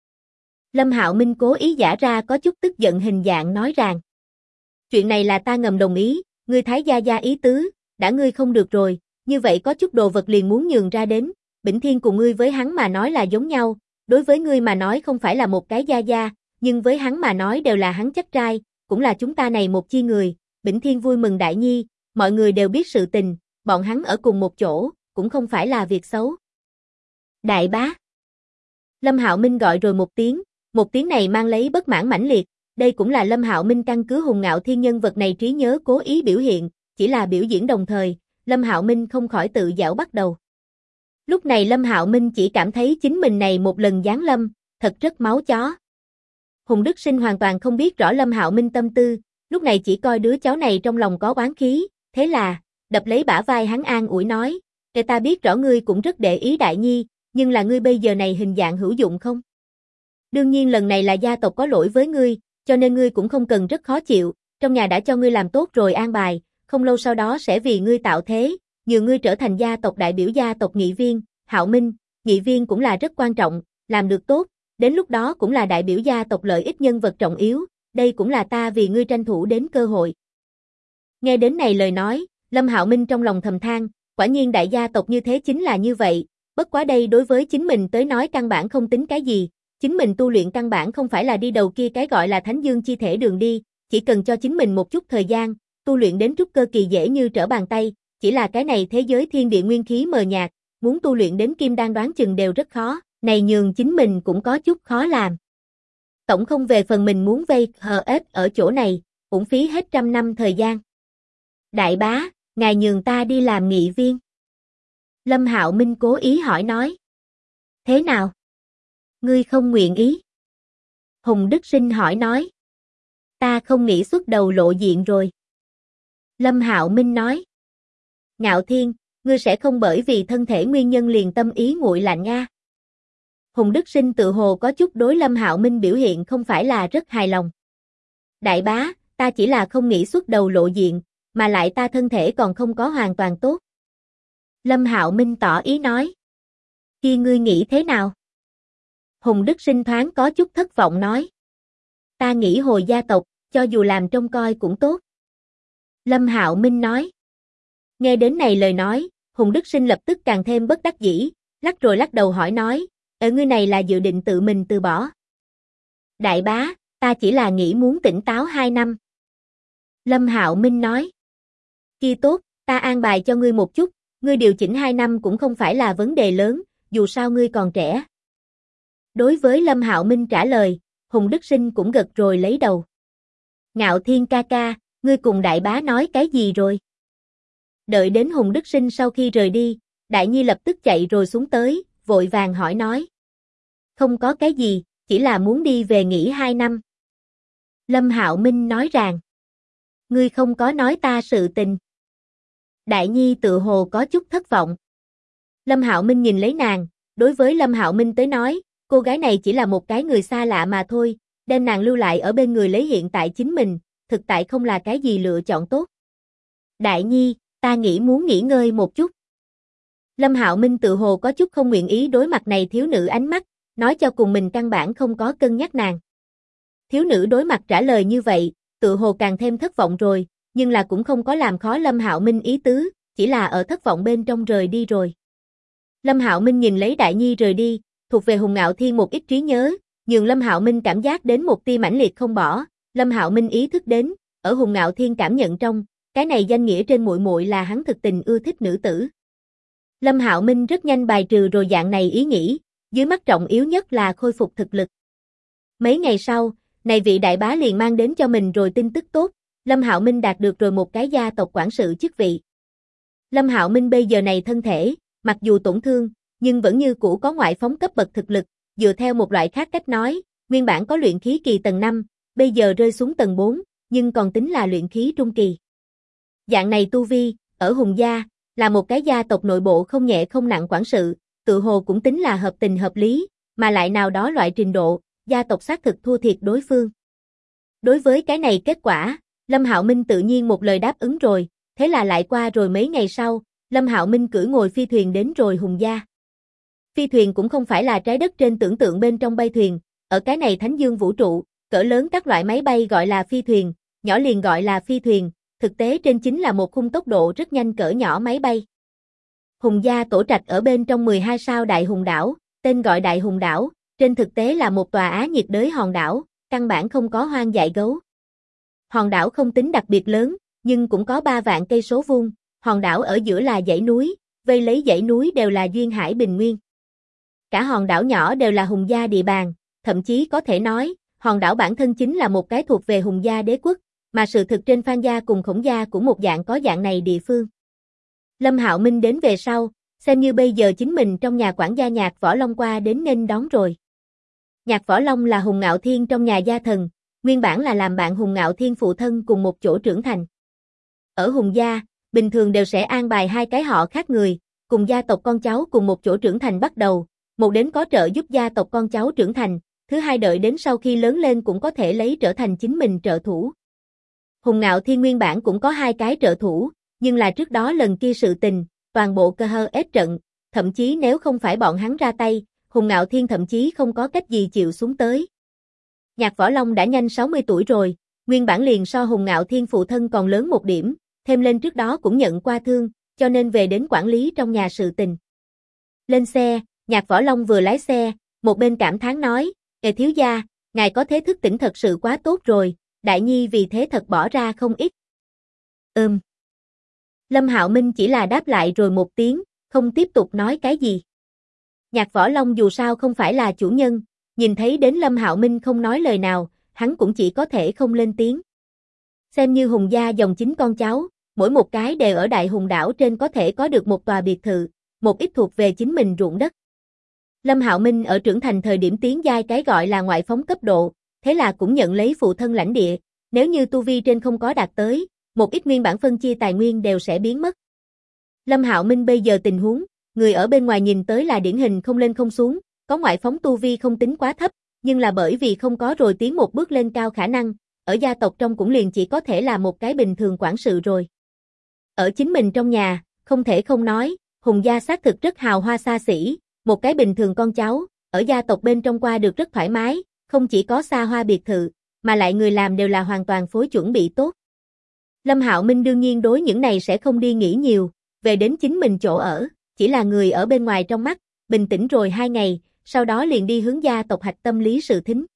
S1: Lâm Hạo Minh cố ý giả ra có chút tức giận hình dạng nói rằng. Chuyện này là ta ngầm đồng ý, ngươi Thái gia gia ý tứ, đã ngươi không được rồi, như vậy có chút đồ vật liền muốn nhường ra đến, Bỉnh Thiên cùng ngươi với hắn mà nói là giống nhau, đối với ngươi mà nói không phải là một cái gia gia, nhưng với hắn mà nói đều là hắn chắc trai, cũng là chúng ta này một chi người, Bỉnh Thiên vui mừng Đại Nhi, mọi người đều biết sự tình, bọn hắn ở cùng một chỗ, cũng không phải là việc xấu. Đại bá. Lâm Hạo Minh gọi rồi một tiếng này mang lấy bất mãn mãnh liệt, đây cũng là Lâm Hạo Minh căn cứ Hùng Ngạo Thiên nhân vật này trí nhớ cố ý biểu hiện, chỉ là biểu diễn đồng thời, Lâm Hạo Minh không khỏi tự giảo bắt đầu. Lúc này Lâm Hạo Minh chỉ cảm thấy chính mình này một lần giáng lâm, thật rất máu chó. Hùng Đức Sinh hoàn toàn không biết rõ Lâm Hạo Minh tâm tư, lúc này chỉ coi đứa cháu này trong lòng có oán khí, thế là, đập lấy bả vai hắn an ủi nói, ta biết rõ ngươi cũng rất để ý Đại Nhi, nhưng là ngươi bây giờ này hình dạng hữu dụng không? Đương nhiên lần này là gia tộc có lỗi với ngươi, cho nên ngươi cũng không cần rất khó chịu, trong nhà đã cho ngươi làm tốt rồi an bài, không lâu sau đó sẽ vì ngươi tạo thế, nhờ ngươi trở thành gia tộc đại biểu gia tộc nghị viên, Hạo Minh, nghị viên cũng là rất quan trọng, làm được tốt, đến lúc đó cũng là đại biểu gia tộc lợi ích nhân vật trọng yếu, đây cũng là ta vì ngươi tranh thủ đến cơ hội. Nghe đến này lời nói, Lâm Hạo Minh trong lòng thầm than, quả nhiên đại gia tộc như thế chính là như vậy, bất quá đây đối với chính mình tới nói căn bản không tính cái gì, chính mình tu luyện căn bản không phải là đi đầu kia cái gọi là Thánh Dương chi thể đường đi, chỉ cần cho chính mình một chút thời gian, tu luyện đến trúc cơ kỳ dễ như trở bàn tay, chỉ là cái này thế giới thiên địa nguyên khí mờ nhạt, muốn tu luyện đến kim đan đoán chừng đều rất khó, này nhường chính mình cũng có chút khó làm. Tổng không về phần mình muốn vây hờ ếch ở chỗ này, uổng phí hết trăm năm thời gian. Đại bá, ngài nhường ta đi làm nghị viên. Lâm Hạo Minh cố ý hỏi nói. Thế nào? Ngươi không nguyện ý? Hùng Đức Sinh hỏi nói. Ta không nghĩ xuất đầu lộ diện rồi. Lâm Hạo Minh nói. Ngạo Thiên, ngươi sẽ không bởi vì thân thể nguyên nhân liền tâm ý nguội lạnh nga. Hùng Đức Sinh tự hồ có chút đối Lâm Hạo Minh biểu hiện không phải là rất hài lòng. Đại bá, ta chỉ là không nghĩ xuất đầu lộ diện, mà lại ta thân thể còn không có hoàn toàn tốt. Lâm Hạo Minh tỏ ý nói. Khi ngươi nghĩ thế nào? Hùng Đức Sinh thoáng có chút thất vọng nói. Ta nghĩ hồi gia tộc, cho dù làm trông coi cũng tốt. Lâm Hạo Minh nói. Nghe đến này lời nói, Hùng Đức Sinh lập tức càng thêm bất đắc dĩ, lắc rồi lắc đầu hỏi nói, ở ngươi này là dự định tự mình từ bỏ. Đại bá, ta chỉ là nghĩ muốn tỉnh táo 2 năm. Lâm Hạo Minh nói. Kia tốt, ta an bài cho ngươi một chút, ngươi điều chỉnh 2 năm cũng không phải là vấn đề lớn, dù sao ngươi còn trẻ. Đối với Lâm Hạo Minh trả lời, Hùng Đức Sinh cũng gật rồi lấy đầu. Ngạo Thiên ca ca, ngươi cùng đại bá nói cái gì rồi? Đợi đến Hùng Đức Sinh sau khi rời đi, Đại Nhi lập tức chạy rồi xuống tới, vội vàng hỏi nói. Không có cái gì, chỉ là muốn đi về nghỉ 2 năm. Lâm Hạo Minh nói rằng. Ngươi không có nói ta sự tình. Đại Nhi tự hồ có chút thất vọng. Lâm Hạo Minh nhìn lấy nàng, đối với Lâm Hạo Minh tới nói, cô gái này chỉ là một cái người xa lạ mà thôi, đem nàng lưu lại ở bên người lấy hiện tại chính mình, thực tại không là cái gì lựa chọn tốt. Đại Nhi, ta nghĩ muốn nghỉ ngơi một chút. Lâm Hạo Minh tự hồ có chút không nguyện ý đối mặt này thiếu nữ ánh mắt, nói cho cùng mình căn bản không có cân nhắc nàng. Thiếu nữ đối mặt trả lời như vậy, tự hồ càng thêm thất vọng rồi, nhưng là cũng không có làm khó Lâm Hạo Minh ý tứ, chỉ là ở thất vọng bên trong rời đi rồi. Lâm Hạo Minh nhìn lấy Đại Nhi rời đi, thuộc về Hùng Ngạo Thiên một ít trí nhớ, nhường Lâm Hạo Minh cảm giác đến một tia mãnh liệt không bỏ. Lâm Hạo Minh ý thức đến, ở Hùng Ngạo Thiên cảm nhận trong, cái này danh nghĩa trên muội muội là hắn thực tình ưa thích nữ tử. Lâm Hạo Minh rất nhanh bài trừ rồi dạng này ý nghĩ, dưới mắt trọng yếu nhất là khôi phục thực lực. Mấy ngày sau, này vị đại bá liền mang đến cho mình rồi tin tức tốt, Lâm Hạo Minh đạt được rồi một cái gia tộc quản sự chức vị. Lâm Hạo Minh bây giờ này thân thể, mặc dù tổn thương, nhưng vẫn như cũ có ngoại phóng cấp bậc thực lực, dựa theo một loại khác cách nói, nguyên bản có luyện khí kỳ tầng 5, bây giờ rơi xuống tầng 4, nhưng còn tính là luyện khí trung kỳ. Dạng này tu vi, ở Hùng gia, là một cái gia tộc nội bộ không nhẹ không nặng quản sự, tự hồ cũng tính là hợp tình hợp lý, mà lại nào đó loại trình độ, gia tộc xác thực thua thiệt đối phương. Đối với cái này kết quả, Lâm Hạo Minh tự nhiên một lời đáp ứng rồi, thế là lại qua rồi mấy ngày sau, Lâm Hạo Minh cưỡi ngồi phi thuyền đến rồi Hùng gia. Phi thuyền cũng không phải là trái đất trên tưởng tượng bên trong bay thuyền, ở cái này Thánh Dương vũ trụ, cỡ lớn các loại máy bay gọi là phi thuyền, nhỏ liền gọi là phi thuyền, thực tế trên chính là một khung tốc độ rất nhanh cỡ nhỏ máy bay. Hùng gia tổ trạch ở bên trong 12 sao Đại Hùng đảo, tên gọi Đại Hùng đảo, trên thực tế là một tòa Á nhiệt đới hòn đảo, căn bản không có hoang dại gấu. Hòn đảo không tính đặc biệt lớn, nhưng cũng có 3 vạn cây số vuông, hòn đảo ở giữa là dãy núi, vây lấy dãy núi đều là duyên hải bình nguyên. Cả hòn đảo nhỏ đều là Hùng gia địa bàn, thậm chí có thể nói, hòn đảo bản thân chính là một cái thuộc về Hùng gia đế quốc, mà sự thực trên Phan gia cùng Khổng gia cũng một dạng có dạng này địa phương. Lâm Hạo Minh đến về sau, xem như bây giờ chính mình trong nhà quản gia Nhạc Võ Long qua đến nên đón rồi. Nhạc Võ Long là Hùng Ngạo Thiên trong nhà gia thần, nguyên bản là làm bạn Hùng Ngạo Thiên phụ thân cùng một chỗ trưởng thành. Ở Hùng gia, bình thường đều sẽ an bài 2 cái họ khác người, cùng gia tộc con cháu cùng một chỗ trưởng thành bắt đầu, một đến có trợ giúp gia tộc con cháu trưởng thành, thứ hai đợi đến sau khi lớn lên cũng có thể lấy trở thành chính mình trợ thủ. Hùng Ngạo Thiên nguyên bản cũng có 2 cái trợ thủ, nhưng là trước đó lần kia sự tình, toàn bộ cơ hơ ép trận, thậm chí nếu không phải bọn hắn ra tay, Hùng Ngạo Thiên thậm chí không có cách gì chịu xuống tới. Nhạc Võ Long đã nhanh 60 tuổi rồi, nguyên bản liền so Hùng Ngạo Thiên phụ thân còn lớn một điểm, thêm lên trước đó cũng nhận qua thương, cho nên về đến quản lý trong nhà sự tình. Lên xe, Nhạc Võ Long vừa lái xe, một bên cảm thán nói, thiếu gia, ngài có thế thức tỉnh thật sự quá tốt rồi, Đại Nhi vì thế thật bỏ ra không ít. Lâm Hạo Minh chỉ là đáp lại rồi một tiếng, không tiếp tục nói cái gì. Nhạc Võ Long dù sao không phải là chủ nhân, nhìn thấy đến Lâm Hạo Minh không nói lời nào, hắn cũng chỉ có thể không lên tiếng. Xem như Hùng gia dòng chính con cháu, mỗi một cái đều ở Đại Hùng đảo trên có thể có được một tòa biệt thự, một ít thuộc về chính mình ruộng đất. Lâm Hạo Minh ở trưởng thành thời điểm tiến giai cái gọi là ngoại phóng cấp độ, thế là cũng nhận lấy phụ thân lãnh địa, nếu như tu vi trên không có đạt tới, một ít nguyên bản phân chia tài nguyên đều sẽ biến mất. Lâm Hạo Minh bây giờ tình huống, người ở bên ngoài nhìn tới là điển hình không lên không xuống, có ngoại phóng tu vi không tính quá thấp, nhưng là bởi vì không có rồi tiến một bước lên cao khả năng, ở gia tộc trong cũng liền chỉ có thể là một cái bình thường quản sự rồi. Ở chính mình trong nhà, không thể không nói, Hùng gia xác thực rất hào hoa xa xỉ, một cái bình thường con cháu, ở gia tộc bên trong qua được rất thoải mái, không chỉ có xa hoa biệt thự, mà lại người làm đều là hoàn toàn phối chuẩn bị tốt. Lâm Hạo Minh đương nhiên đối những này sẽ không đi nghĩ nhiều, về đến chính mình chỗ ở, chỉ là người ở bên ngoài trong mắt, bình tĩnh rồi 2 ngày, sau đó liền đi hướng gia tộc hạch tâm Lý Sự Thính.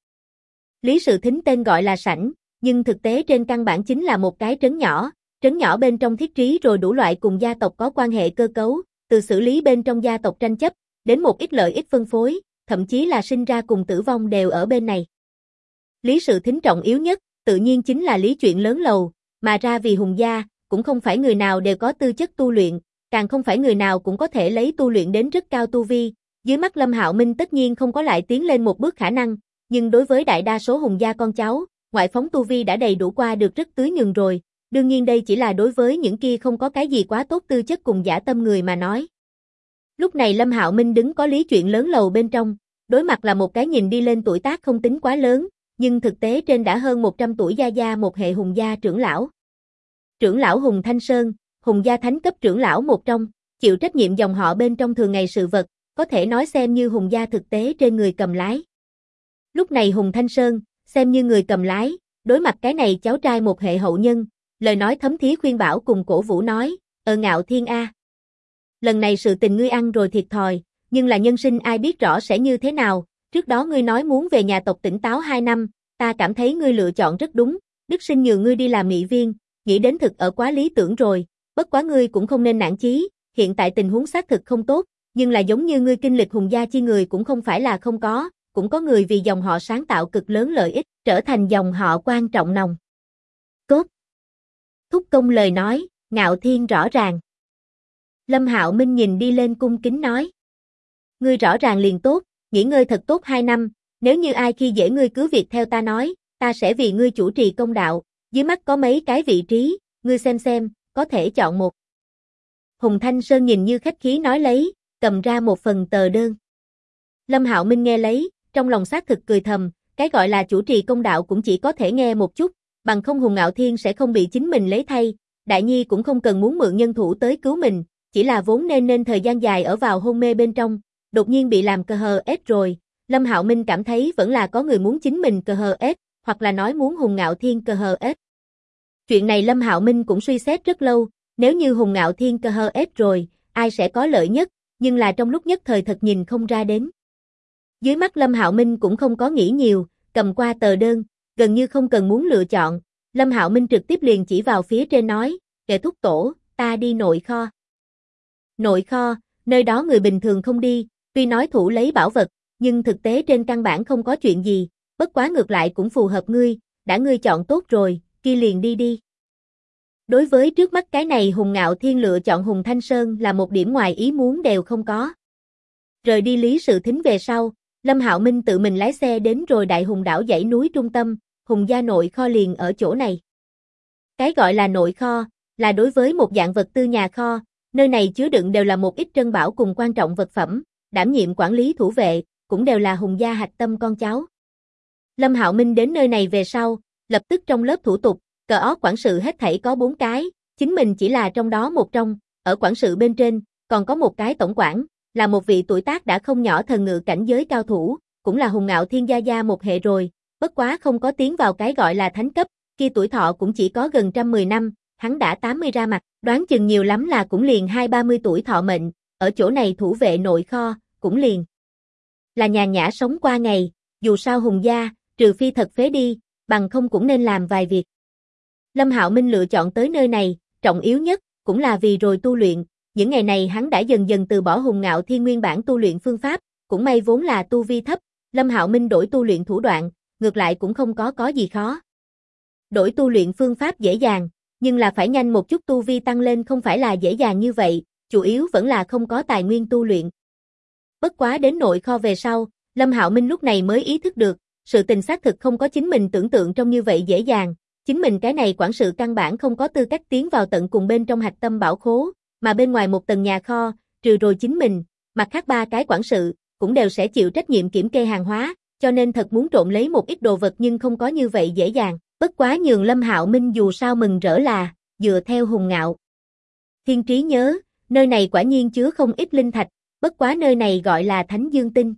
S1: Lý Sự Thính tên gọi là sảnh, nhưng thực tế trên căn bản chính là một cái trấn nhỏ bên trong thiết trí rồi đủ loại cùng gia tộc có quan hệ cơ cấu, từ xử lý bên trong gia tộc tranh chấp, đến một ít lợi ích phân phối, thậm chí là sinh ra cùng tử vong đều ở bên này. Lý Sự Thính trọng yếu nhất, tự nhiên chính là lý chuyện lớn lầu, mà ra vì Hùng gia, cũng không phải người nào đều có tư chất tu luyện, càng không phải người nào cũng có thể lấy tu luyện đến rất cao tu vi, dưới mắt Lâm Hạo Minh tất nhiên không có lại tiến lên một bước khả năng, nhưng đối với đại đa số Hùng gia con cháu, ngoại phóng tu vi đã đầy đủ qua được rất tưới nhường rồi, đương nhiên đây chỉ là đối với những kia không có cái gì quá tốt tư chất cùng dã tâm người mà nói. Lúc này Lâm Hạo Minh đứng có lý chuyện lớn lầu bên trong, đối mặt là một cái nhìn đi lên tuổi tác không tính quá lớn, nhưng thực tế trên đã hơn 100 tuổi gia một hệ Hùng gia trưởng lão. Trưởng lão Hùng Thanh Sơn, Hùng gia thánh cấp trưởng lão một trong, chịu trách nhiệm dòng họ bên trong thường ngày sự vật, có thể nói xem như Hùng gia thực tế trên người cầm lái. Lúc này Hùng Thanh Sơn, xem như người cầm lái, đối mặt cái này cháu trai một hệ hậu nhân, lời nói thấm thía khuyên bảo cùng cổ vũ nói, Ngạo Thiên A. Lần này sự tình ngươi ăn rồi thiệt thòi, nhưng là nhân sinh ai biết rõ sẽ như thế nào, trước đó ngươi nói muốn về nhà tộc tỉnh táo 2 năm, ta cảm thấy ngươi lựa chọn rất đúng, Đức Sinh nhường ngươi đi làm nghị viên, nghĩ đến thực ở quá lý tưởng rồi, bất quá ngươi cũng không nên nản chí, hiện tại tình huống xác thực không tốt, nhưng là giống như ngươi kinh lịch Hùng gia chi người cũng không phải là không có, cũng có người vì dòng họ sáng tạo cực lớn lợi ích, trở thành dòng họ quan trọng nòng cốt. Thúc công lời nói, Ngạo Thiên rõ ràng. Lâm Hạo Minh nhìn đi lên cung kính nói. Ngươi rõ ràng liền tốt, nghỉ ngơi thật tốt 2 năm, nếu như ai khi dễ ngươi cứ việc theo ta nói, ta sẽ vì ngươi chủ trì công đạo, dưới mắt có mấy cái vị trí, ngươi xem, có thể chọn một. Hùng Thanh Sơn nhìn như khách khí nói lấy, cầm ra một phần tờ đơn. Lâm Hạo Minh nghe lấy, trong lòng xác thực cười thầm, cái gọi là chủ trì công đạo cũng chỉ có thể nghe một chút, bằng không Hùng Ngạo Thiên sẽ không bị chính mình lấy thay, Đại Nhi cũng không cần muốn mượn nhân thủ tới cứu mình, chỉ là vốn nên thời gian dài ở vào hôn mê bên trong, đột nhiên bị làm cờ hờ ết rồi, Lâm Hạo Minh cảm thấy vẫn là có người muốn chính mình cờ hờ ết, hoặc là nói muốn Hùng Ngạo Thiên cờ hờ ết. Chuyện này Lâm Hạo Minh cũng suy xét rất lâu, nếu như Hùng Ngạo Thiên cờ hờ ết rồi, ai sẽ có lợi nhất, nhưng là trong lúc nhất thời thật nhìn không ra đến. Dưới mắt Lâm Hạo Minh cũng không có nghĩ nhiều, cầm qua tờ đơn, gần như không cần muốn lựa chọn, Lâm Hạo Minh trực tiếp liền chỉ vào phía trên nói, "Kệ thúc tổ, ta đi nội kho." Nội kho, nơi đó người bình thường không đi, tuy nói thủ lấy bảo vật, nhưng thực tế trên căn bản không có chuyện gì, bất quá ngược lại cũng phù hợp ngươi, đã ngươi chọn tốt rồi, kia liền đi. Đối với trước mắt cái này Hùng Ngạo Thiên lựa chọn Hùng Thanh Sơn là một điểm ngoài ý muốn đều không có. Rời đi Lý Sự Thính về sau, Lâm Hạo Minh tự mình lái xe đến rồi Đại Hùng đảo dãy núi trung tâm, Hùng gia nội kho liền ở chỗ này. Cái gọi là nội kho, là đối với một dạng vật tư nhà kho, nơi này chứa đựng đều là một ít trân bảo cùng quan trọng vật phẩm, đảm nhiệm quản lý thủ vệ, cũng đều là Hùng gia hạch tâm con cháu. Lâm Hạo Minh đến nơi này về sau, lập tức trong lớp thủ tục, cờ óc quản sự hết thảy có 4 cái, chính mình chỉ là trong đó một trong, ở quản sự bên trên, còn có một cái tổng quản, là một vị tuổi tác đã không nhỏ thần ngự cảnh giới cao thủ, cũng là Hùng Ngạo Thiên gia một hệ rồi, bất quá không có tiến vào cái gọi là thánh cấp, kia tuổi thọ cũng chỉ có gần 110 năm, hắn đã 80 ra mặt, đoán chừng nhiều lắm là cũng liền 20-30 tuổi thọ mệnh, ở chỗ này thủ vệ nội kho, cũng liền là nhàn nhã sống qua ngày, dù sao Hùng gia, trừ phi thật phế đi, bằng không cũng nên làm vài việc. Lâm Hạo Minh lựa chọn tới nơi này, trọng yếu nhất, cũng là vì rồi tu luyện, những ngày này hắn đã dần dần từ bỏ Hùng Ngạo Thiên nguyên bản tu luyện phương pháp, cũng may vốn là tu vi thấp, Lâm Hạo Minh đổi tu luyện thủ đoạn, ngược lại cũng không có gì khó. Đổi tu luyện phương pháp dễ dàng, nhưng là phải nhanh một chút tu vi tăng lên không phải là dễ dàng như vậy, chủ yếu vẫn là không có tài nguyên tu luyện. Bất quá đến nội kho về sau, Lâm Hạo Minh lúc này mới ý thức được, sự tình xác thực không có chính mình tưởng tượng trong như vậy dễ dàng, chính mình cái này quản sự căn bản không có tư cách tiến vào tận cùng bên trong hạch tâm bảo khố, mà bên ngoài một tầng nhà kho, trừ rồi chính mình, mặt khác 3 cái quản sự, cũng đều sẽ chịu trách nhiệm kiểm kê hàng hóa, cho nên thật muốn trộm lấy một ít đồ vật nhưng không có như vậy dễ dàng, bất quá nhường Lâm Hạo Minh dù sao mừng rỡ là, dựa theo Hùng Ngạo Thiên trí nhớ, nơi này quả nhiên chứa không ít linh thạch, bất quá nơi này gọi là Thánh Dương Tinh.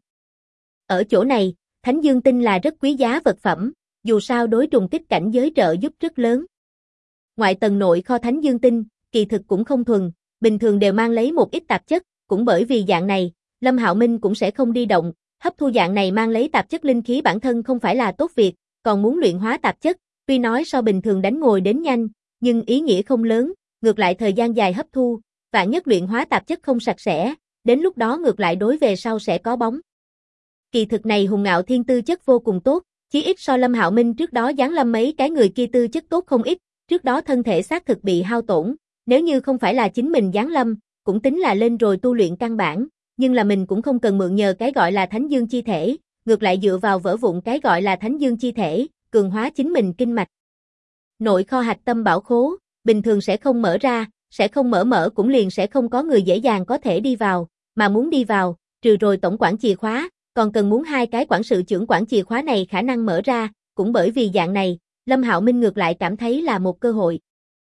S1: Ở chỗ này, Thánh Dương Tinh là rất quý giá vật phẩm, dù sao đối trùng kích cảnh giới trợ giúp rất lớn. Ngoại tầng nội kho Thánh Dương Tinh, kỳ thực cũng không thuần, bình thường đều mang lấy một ít tạp chất, cũng bởi vì dạng này, Lâm Hạo Minh cũng sẽ không đi động, hấp thu dạng này mang lấy tạp chất linh khí bản thân không phải là tốt việc, còn muốn luyện hóa tạp chất, tuy nói so bình thường đánh ngồi đến nhanh, nhưng ý nghĩa không lớn, ngược lại thời gian dài hấp thu, vạn nhất luyện hóa tạp chất không sạch sẽ, đến lúc đó ngược lại đối về sau sẽ có bóng. Kỳ thực này Hùng Ngạo Thiên tư chất vô cùng tốt, chí ít so Lâm Hạo Minh trước đó giáng lâm mấy cái người kia tư chất tốt không ít, trước đó thân thể xác thực bị hao tổn, nếu như không phải là chính mình giáng lâm, cũng tính là lên rồi tu luyện căn bản, nhưng là mình cũng không cần mượn nhờ cái gọi là Thánh Dương chi thể, ngược lại dựa vào vỡ vụn cái gọi là Thánh Dương chi thể, cường hóa chính mình kinh mạch. Nội kho hạch tâm bảo khố, bình thường sẽ không mở ra, sẽ không mở cũng liền sẽ không có người dễ dàng có thể đi vào, mà muốn đi vào, trừ rồi tổng quản chìa khóa, còn cần muốn 2 cái quản sự trưởng quản chìa khóa này khả năng mở ra, cũng bởi vì dạng này, Lâm Hạo Minh ngược lại cảm thấy là một cơ hội.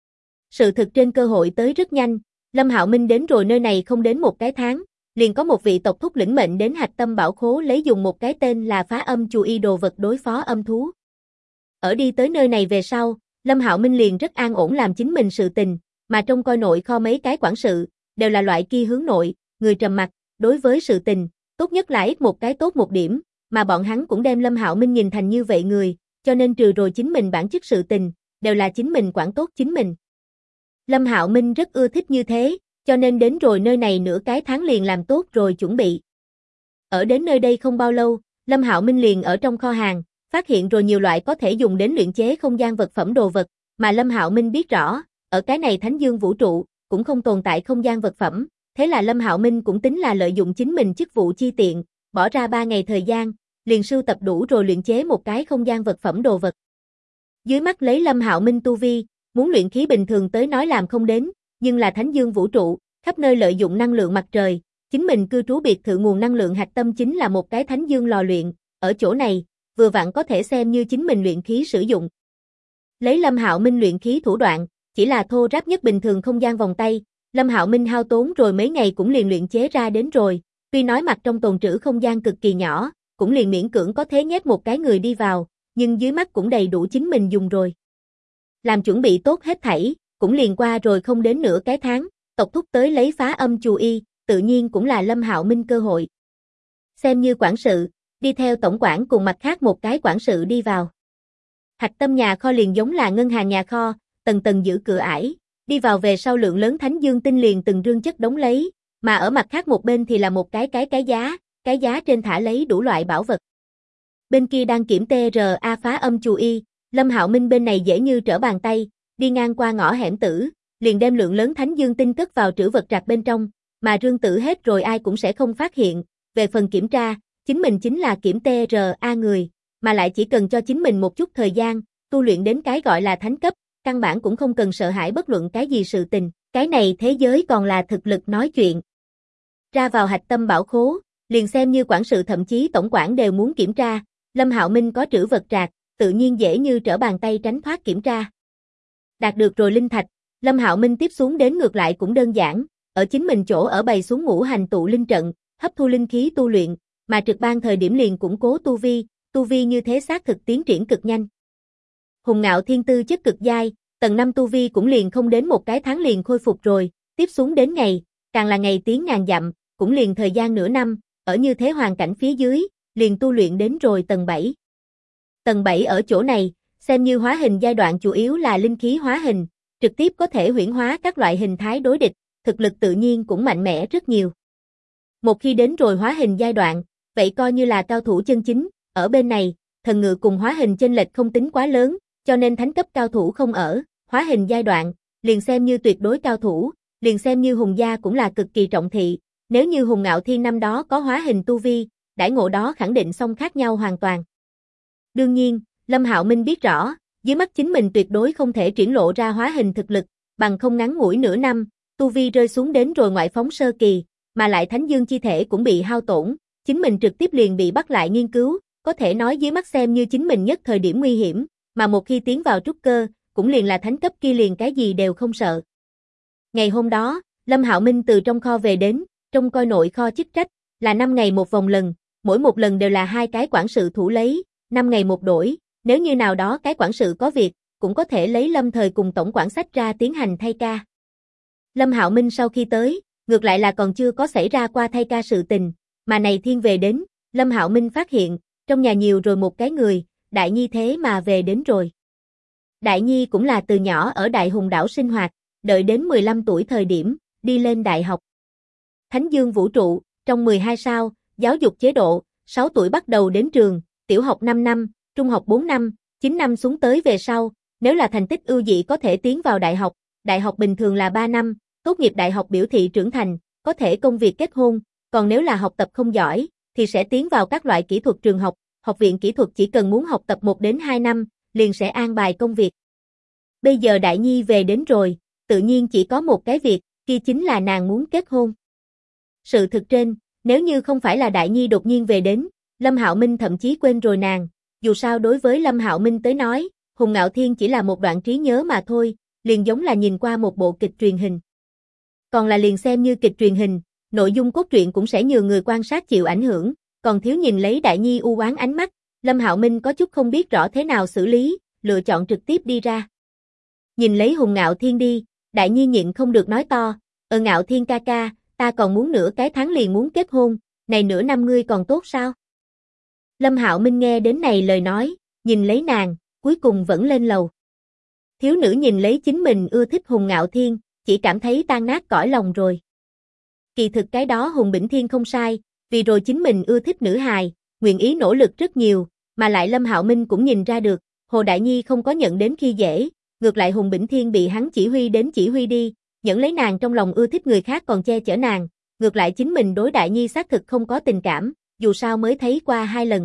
S1: Sự thực trên cơ hội tới rất nhanh, Lâm Hạo Minh đến rồi nơi này không đến một cái tháng, liền có một vị tộc thúc lĩnh mệnh đến hạch tâm bảo khố lấy dùng một cái tên là phá âm chù y đồ vật đối phó âm thú. Ở đi tới nơi này về sau, Lâm Hạo Minh liền rất an ổn làm chính mình sự tình, mà trông coi nội kho mấy cái quản sự, đều là loại kia hướng nội, người trầm mặc, đối với sự tình, tốt nhất là ít một cái tốt một điểm, mà bọn hắn cũng đem Lâm Hạo Minh nhìn thành như vậy người, cho nên trừ rồi chính mình bản chất sự tình, đều là chính mình quản tốt chính mình. Lâm Hạo Minh rất ưa thích như thế, cho nên đến rồi nơi này nửa cái tháng liền làm tốt rồi chuẩn bị. Ở đến nơi đây không bao lâu, Lâm Hạo Minh liền ở trong kho hàng, phát hiện rồi nhiều loại có thể dùng đến luyện chế không gian vật phẩm đồ vật, mà Lâm Hạo Minh biết rõ, ở cái này Thánh Dương vũ trụ, cũng không tồn tại không gian vật phẩm, thế là Lâm Hạo Minh cũng tính là lợi dụng chính mình chức vụ chi tiện, bỏ ra 3 ngày thời gian, liền sưu tập đủ rồi luyện chế một cái không gian vật phẩm đồ vật. Dưới mắt lấy Lâm Hạo Minh tu vi, muốn luyện khí bình thường tới nói làm không đến, nhưng là Thánh Dương vũ trụ, khắp nơi lợi dụng năng lượng mặt trời, chính mình cư trú biệt thự nguồn năng lượng hạch tâm chính là một cái Thánh Dương lò luyện, ở chỗ này, vừa vặn có thể xem như chính mình luyện khí sử dụng. Lấy Lâm Hạo Minh luyện khí thủ đoạn, chỉ là thô ráp nhất bình thường không gian vòng tay, Lâm Hạo Minh hao tốn rồi mấy ngày cũng liền luyện chế ra đến rồi, tuy nói mặt trong tồn trữ không gian cực kỳ nhỏ, cũng liền miễn cưỡng có thế nhét một cái người đi vào, nhưng dưới mắt cũng đầy đủ chính mình dùng rồi. Làm chuẩn bị tốt hết thảy, cũng liền qua rồi không đến nửa cái tháng, tộc thúc tới lấy phá âm chù y, tự nhiên cũng là Lâm Hạo Minh cơ hội. Xem như quản sự, đi theo tổng quản cùng mặt khác một cái quản sự đi vào. Hạch tâm nhà kho liền giống là ngân hàng nhà kho, tầng tầng giữ cửa ải, đi vào về sau lượng lớn Thánh Dương tinh liền từng rương chất đống lấy, mà ở mặt khác một bên thì là một cái giá trên thả lấy đủ loại bảo vật. Bên kia đang kiểm TRA phá âm chù y, Lâm Hạo Minh bên này dễ như trở bàn tay, đi ngang qua ngõ hẻm tử, liền đem lượng lớn Thánh Dương tinh cất vào trữ vật trạc bên trong, mà rương tử hết rồi ai cũng sẽ không phát hiện, về phần kiểm tra, chính mình chính là kiểm TRA người, mà lại chỉ cần cho chính mình một chút thời gian, tu luyện đến cái gọi là thánh cấp, căn bản cũng không cần sợ hãi bất luận cái gì sự tình, cái này thế giới còn là thực lực nói chuyện. Ra vào hạch tâm bảo khố, liền xem như quản sự thậm chí tổng quản đều muốn kiểm tra, Lâm Hạo Minh có trữ vật trạc, tự nhiên dễ như trở bàn tay tránh thoát kiểm tra. Đạt được rồi linh thạch, Lâm Hạo Minh tiếp xuống đến ngược lại cũng đơn giản, ở chính mình chỗ ở bày xuống ngũ hành tụ linh trận, hấp thu linh khí tu luyện, mà trực ban thời điểm liền củng cố tu vi như thế xác thực tiến triển cực nhanh. Hùng Ngạo Thiên tư chất cực giai, tầng 5 tu vi cũng liền không đến một cái tháng liền khôi phục rồi, tiếp xuống đến ngày, càng là ngày tiến ngàn dặm, cũng liền thời gian nửa năm, ở như thế hoàn cảnh phía dưới, liền tu luyện đến rồi tầng 7. Tầng 7 ở chỗ này, xem như hóa hình giai đoạn chủ yếu là linh khí hóa hình, trực tiếp có thể huyễn hóa các loại hình thái đối địch, thực lực tự nhiên cũng mạnh mẽ rất nhiều. Một khi đến rồi hóa hình giai đoạn, vậy coi như là cao thủ chân chính, ở bên này, thần ngự cùng hóa hình chênh lệch không tính quá lớn, cho nên thánh cấp cao thủ không ở, hóa hình giai đoạn, liền xem như tuyệt đối cao thủ, liền xem như Hùng gia cũng là cực kỳ trọng thị, nếu như Hùng Ngạo Thiên năm đó có hóa hình tu vi, đãi ngộ đó khẳng định song khác nhau hoàn toàn. Đương nhiên, Lâm Hạo Minh biết rõ, dưới mắt chính mình tuyệt đối không thể triển lộ ra hóa hình thực lực, bằng không ngắn ngủi nửa năm, tu vi rơi xuống đến rồi ngoại phóng sơ kỳ, mà lại Thánh Dương chi thể cũng bị hao tổn, chính mình trực tiếp liền bị bắt lại nghiên cứu, có thể nói dưới mắt xem như chính mình nhất thời điểm nguy hiểm, mà một khi tiến vào trúc cơ, cũng liền là thánh cấp kia liền cái gì đều không sợ. Ngày hôm đó, Lâm Hạo Minh từ trong kho về đến, trông coi nội kho chức trách, là 5 ngày một vòng lần, mỗi một lần đều là 2 cái quản sự thủ lấy, 5 ngày một đổi, nếu như nào đó cái quản sự có việc, cũng có thể lấy Lâm Thời cùng tổng quản sách ra tiến hành thay ca. Lâm Hạo Minh sau khi tới, ngược lại là còn chưa có xảy ra qua thay ca sự tình, mà này thiên về đến, Lâm Hạo Minh phát hiện, trong nhà nhiều rồi một cái người, Đại Nhi thế mà về đến rồi. Đại Nhi cũng là từ nhỏ ở Đại Hùng đảo sinh hoạt, đợi đến 15 tuổi thời điểm, đi lên đại học. Thánh Dương vũ trụ, trong 12 sao, giáo dục chế độ, 6 tuổi bắt đầu đến trường, tiểu học 5 năm, trung học 4 năm, 9 năm xuống tới về sau, nếu là thành tích ưu dị có thể tiến vào đại học bình thường là 3 năm, tốt nghiệp đại học biểu thị trưởng thành, có thể công việc kết hôn, còn nếu là học tập không giỏi, thì sẽ tiến vào các loại kỹ thuật trường học, học viện kỹ thuật chỉ cần muốn học tập 1 đến 2 năm, liền sẽ an bài công việc. Bây giờ Đại Nhi về đến rồi, tự nhiên chỉ có một cái việc, kia chính là nàng muốn kết hôn. Sự thực trên, nếu như không phải là Đại Nhi đột nhiên về đến, Lâm Hạo Minh thậm chí quên rồi nàng, dù sao đối với Lâm Hạo Minh tới nói, Hùng Ngạo Thiên chỉ là một đoạn trí nhớ mà thôi, liền giống là nhìn qua một bộ kịch truyền hình. Còn là liền xem như kịch truyền hình, nội dung cốt truyện cũng sẽ nhờ người quan sát chịu ảnh hưởng, còn thiếu nhìn lấy Đại Nhi u oán ánh mắt, Lâm Hạo Minh có chút không biết rõ thế nào xử lý, lựa chọn trực tiếp đi ra. Nhìn lấy Hùng Ngạo Thiên đi, Đại Nhi nhịn không được nói to, Ngạo Thiên ca ca, ta còn muốn nửa cái tháng liền muốn kết hôn, này nửa năm ngươi còn tốt sao? Lâm Hạo Minh nghe đến này lời nói, nhìn lấy nàng, cuối cùng vẫn lên lầu. Thiếu nữ nhìn lấy chính mình ưa thích Hùng Ngạo Thiên, chỉ cảm thấy tan nát cõi lòng rồi. Kỳ thực cái đó Hùng Bỉnh Thiên không sai, vì rồi chính mình ưa thích nữ hài, nguyện ý nỗ lực rất nhiều, mà lại Lâm Hạo Minh cũng nhìn ra được, Hồ Đại Nhi không có nhận đến khi dễ, ngược lại Hùng Bỉnh Thiên bị hắn chỉ huy đến chỉ huy đi, nhận lấy nàng trong lòng ưa thích người khác còn che chở nàng, ngược lại chính mình đối Đại Nhi xác thực không có tình cảm, dù sao mới thấy qua 2 lần.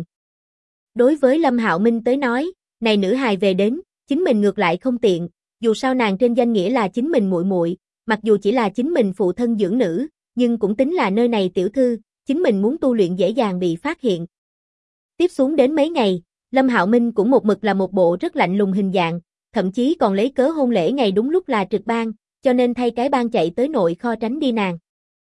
S1: Đối với Lâm Hạo Minh tới nói, này nữ hài về đến, chính mình ngược lại không tiện, dù sao nàng trên danh nghĩa là chính mình muội muội, mặc dù chỉ là chính mình phụ thân dưỡng nữ, nhưng cũng tính là nơi này tiểu thư, chính mình muốn tu luyện dễ dàng bị phát hiện. Tiếp xuống đến mấy ngày, Lâm Hạo Minh cũng một mực là một bộ rất lạnh lùng hình dạng, thậm chí còn lấy cớ hôn lễ ngày đúng lúc là trực ban, cho nên thay cái ban chạy tới nội kho tránh đi nàng.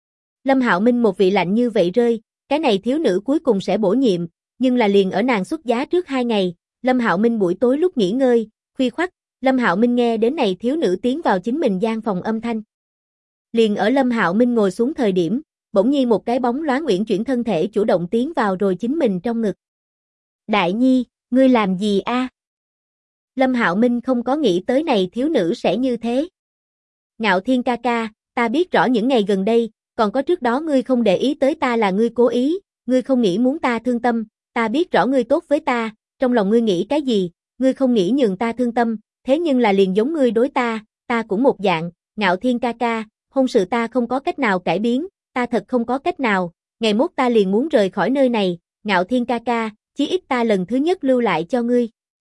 S1: Lâm Hạo Minh một vị lạnh như vậy rơi, cái này thiếu nữ cuối cùng sẽ bổ nhiệm, nhưng là liền ở nàng xuất giá trước 2 ngày, Lâm Hạo Minh buổi tối lúc nghỉ ngơi, khuya khoắt, Lâm Hạo Minh nghe đến này thiếu nữ tiến vào chính mình gian phòng âm thanh. Liền ở Lâm Hạo Minh ngồi xuống thời điểm, bỗng nhiên một cái bóng loáng uyển chuyển thân thể chủ động tiến vào rồi chính mình trong ngực. Đại Nhi, ngươi làm gì a? Lâm Hạo Minh không có nghĩ tới này thiếu nữ sẽ như thế. Ngạo Thiên ca ca, ta biết rõ những ngày gần đây, còn có trước đó ngươi không để ý tới ta là ngươi cố ý, ngươi không nghĩ muốn ta thương tâm, ta biết rõ ngươi tốt với ta, trong lòng ngươi nghĩ cái gì, ngươi không nghĩ nhường ta thương tâm, thế nhưng là liền giống ngươi đối ta cũng một dạng, Ngạo Thiên ca ca, hôn sự ta không có cách nào cải biến, ta thật không có cách nào, ngày mốt ta liền muốn rời khỏi nơi này, Ngạo Thiên ca ca, chí ít ta lần thứ nhất lưu lại cho ngươi.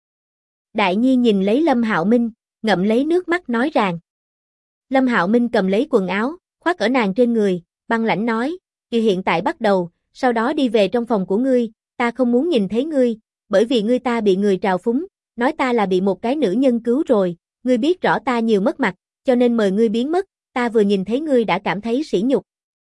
S1: Đại Nhi nhìn lấy Lâm Hạo Minh, ngậm lấy nước mắt nói rằng. Lâm Hạo Minh cầm lấy quần áo, khoác ở nàng trên người, băng lãnh nói, "Từ hiện tại bắt đầu, sau đó đi về trong phòng của ngươi, ta không muốn nhìn thấy ngươi, bởi vì ngươi ta bị người trào phúng, nói ta là bị một cái nữ nhân cứu rồi, ngươi biết rõ ta nhiều mất mặt, cho nên mời ngươi biến mất, ta vừa nhìn thấy ngươi đã cảm thấy sỉ nhục."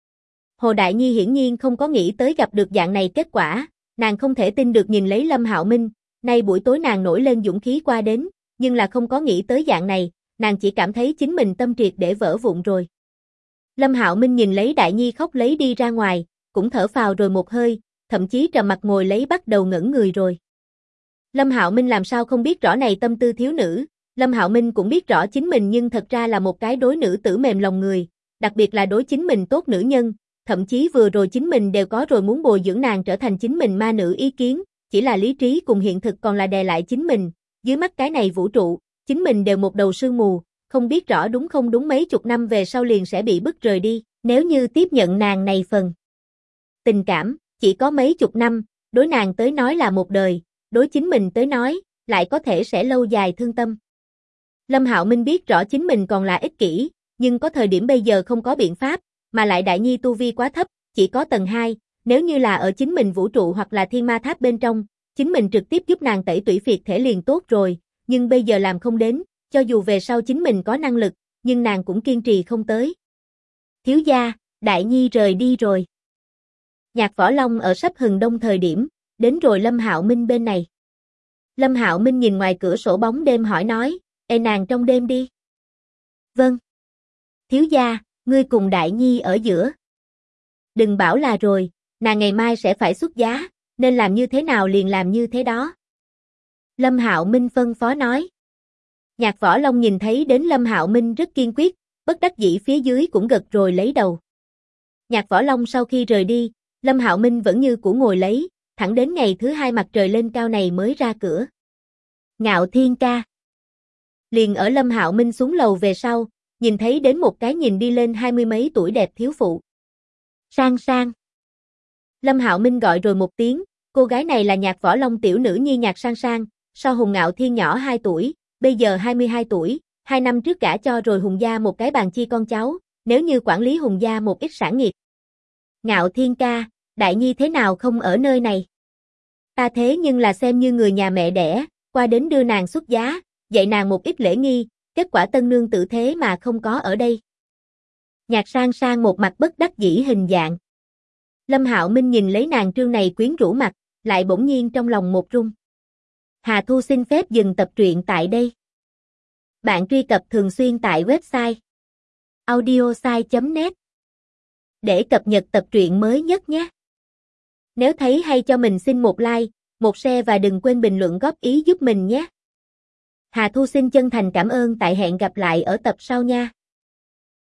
S1: Hồ Đại Nhi hiển nhiên không có nghĩ tới gặp được dạng này kết quả, nàng không thể tin được nhìn lấy Lâm Hạo Minh, nay buổi tối nàng nổi lên dũng khí qua đến, nhưng là không có nghĩ tới dạng này, nàng chỉ cảm thấy chính mình tâm triệt để vỡ vụn rồi. Lâm Hạo Minh nhìn lấy Đại Nhi khóc lấy đi ra ngoài, cũng thở phào rồi một hơi, thậm chí trầm mặt ngồi lấy bắt đầu ngẩn người rồi. Lâm Hạo Minh làm sao không biết rõ này tâm tư thiếu nữ, Lâm Hạo Minh cũng biết rõ chính mình nhưng thật ra là một cái đối nữ tử mềm lòng người, đặc biệt là đối chính mình tốt nữ nhân, thậm chí vừa rồi chính mình đều có rồi muốn bồi dưỡng nàng trở thành chính mình ma nữ ý kiến, chỉ là lý trí cùng hiện thực còn là đè lại chính mình, dưới mắt cái này vũ trụ, chính mình đều một đầu sương mù, không biết rõ đúng không đúng mấy chục năm về sau liền sẽ bị bức rời đi, nếu như tiếp nhận nàng này phần tình cảm, chỉ có mấy chục năm, đối nàng tới nói là một đời, đối chính mình tới nói, lại có thể sẽ lâu dài thương tâm. Lâm Hạo Minh biết rõ chính mình còn là ích kỷ, nhưng có thời điểm bây giờ không có biện pháp, mà lại Đại Nhi tu vi quá thấp, chỉ có tầng 2, nếu như là ở chính mình vũ trụ hoặc là thiên ma tháp bên trong, chính mình trực tiếp giúp nàng tẩy tủy phiệt thể liền tốt rồi, nhưng bây giờ làm không đến, cho dù về sau chính mình có năng lực, nhưng nàng cũng kiên trì không tới. Thiếu gia, Đại Nhi rời đi rồi. Nhạc Võ Long ở sắp hừng đông thời điểm, đến rồi Lâm Hạo Minh bên này. Lâm Hạo Minh nhìn ngoài cửa sổ bóng đêm hỏi nói, ê nàng trong đêm đi. Vâng. Thiếu gia, ngươi cùng Đại Nhi ở giữa. Đừng bảo là rồi, nàng ngày mai sẽ phải xuất giá, nên làm như thế nào liền làm như thế đó. Lâm Hạo Minh phân phó nói. Nhạc Võ Long nhìn thấy đến Lâm Hạo Minh rất kiên quyết, bất đắc dĩ phía dưới cũng gật rồi lấy đầu. Nhạc Võ Long sau khi rời đi, Lâm Hạo Minh vẫn như cũ ngồi lấy, thẳng đến ngày thứ 2 mặt trời lên cao này mới ra cửa. Ngạo Thiên ca. Liền ở Lâm Hạo Minh xuống lầu về sau, nhìn thấy đến một cái nhìn đi lên 20 mấy tuổi đẹp thiếu phụ. Sang Sang. Lâm Hạo Minh gọi rồi một tiếng, cô gái này là Nhạc Võ Long tiểu nữ nhi Nhạc Sang Sang, so Hùng Ngạo Thiên nhỏ 2 tuổi, bây giờ 22 tuổi, 2 năm trước gả cho rồi Hùng gia một cái bàn chi con cháu, nếu như quản lý Hùng gia một ít sản nghiệp. Ngạo Thiên ca, Đại Nhi thế nào không ở nơi này? Ta thế nhưng là xem như người nhà mẹ đẻ, qua đến đưa nàng xuất giá, dạy nàng một ít lễ nghi, kết quả tân nương tử thế mà không có ở đây. Nhạc Sang Sang một mặt bất đắc dĩ hình dạng. Lâm Hạo Minh nhìn lấy nàng trương này quyến rũ mặt, lại bỗng nhiên trong lòng một rung. Hà Thu xin phép dừng tập truyện tại đây. Bạn truy cập thường xuyên tại website audiosai.net để cập nhật tập truyện mới nhất nhé. Nếu thấy hay cho mình xin một like, một share và đừng quên bình luận góp ý giúp mình nhé. Hà Thu xin chân thành cảm ơn, tại hẹn gặp lại ở tập sau nha.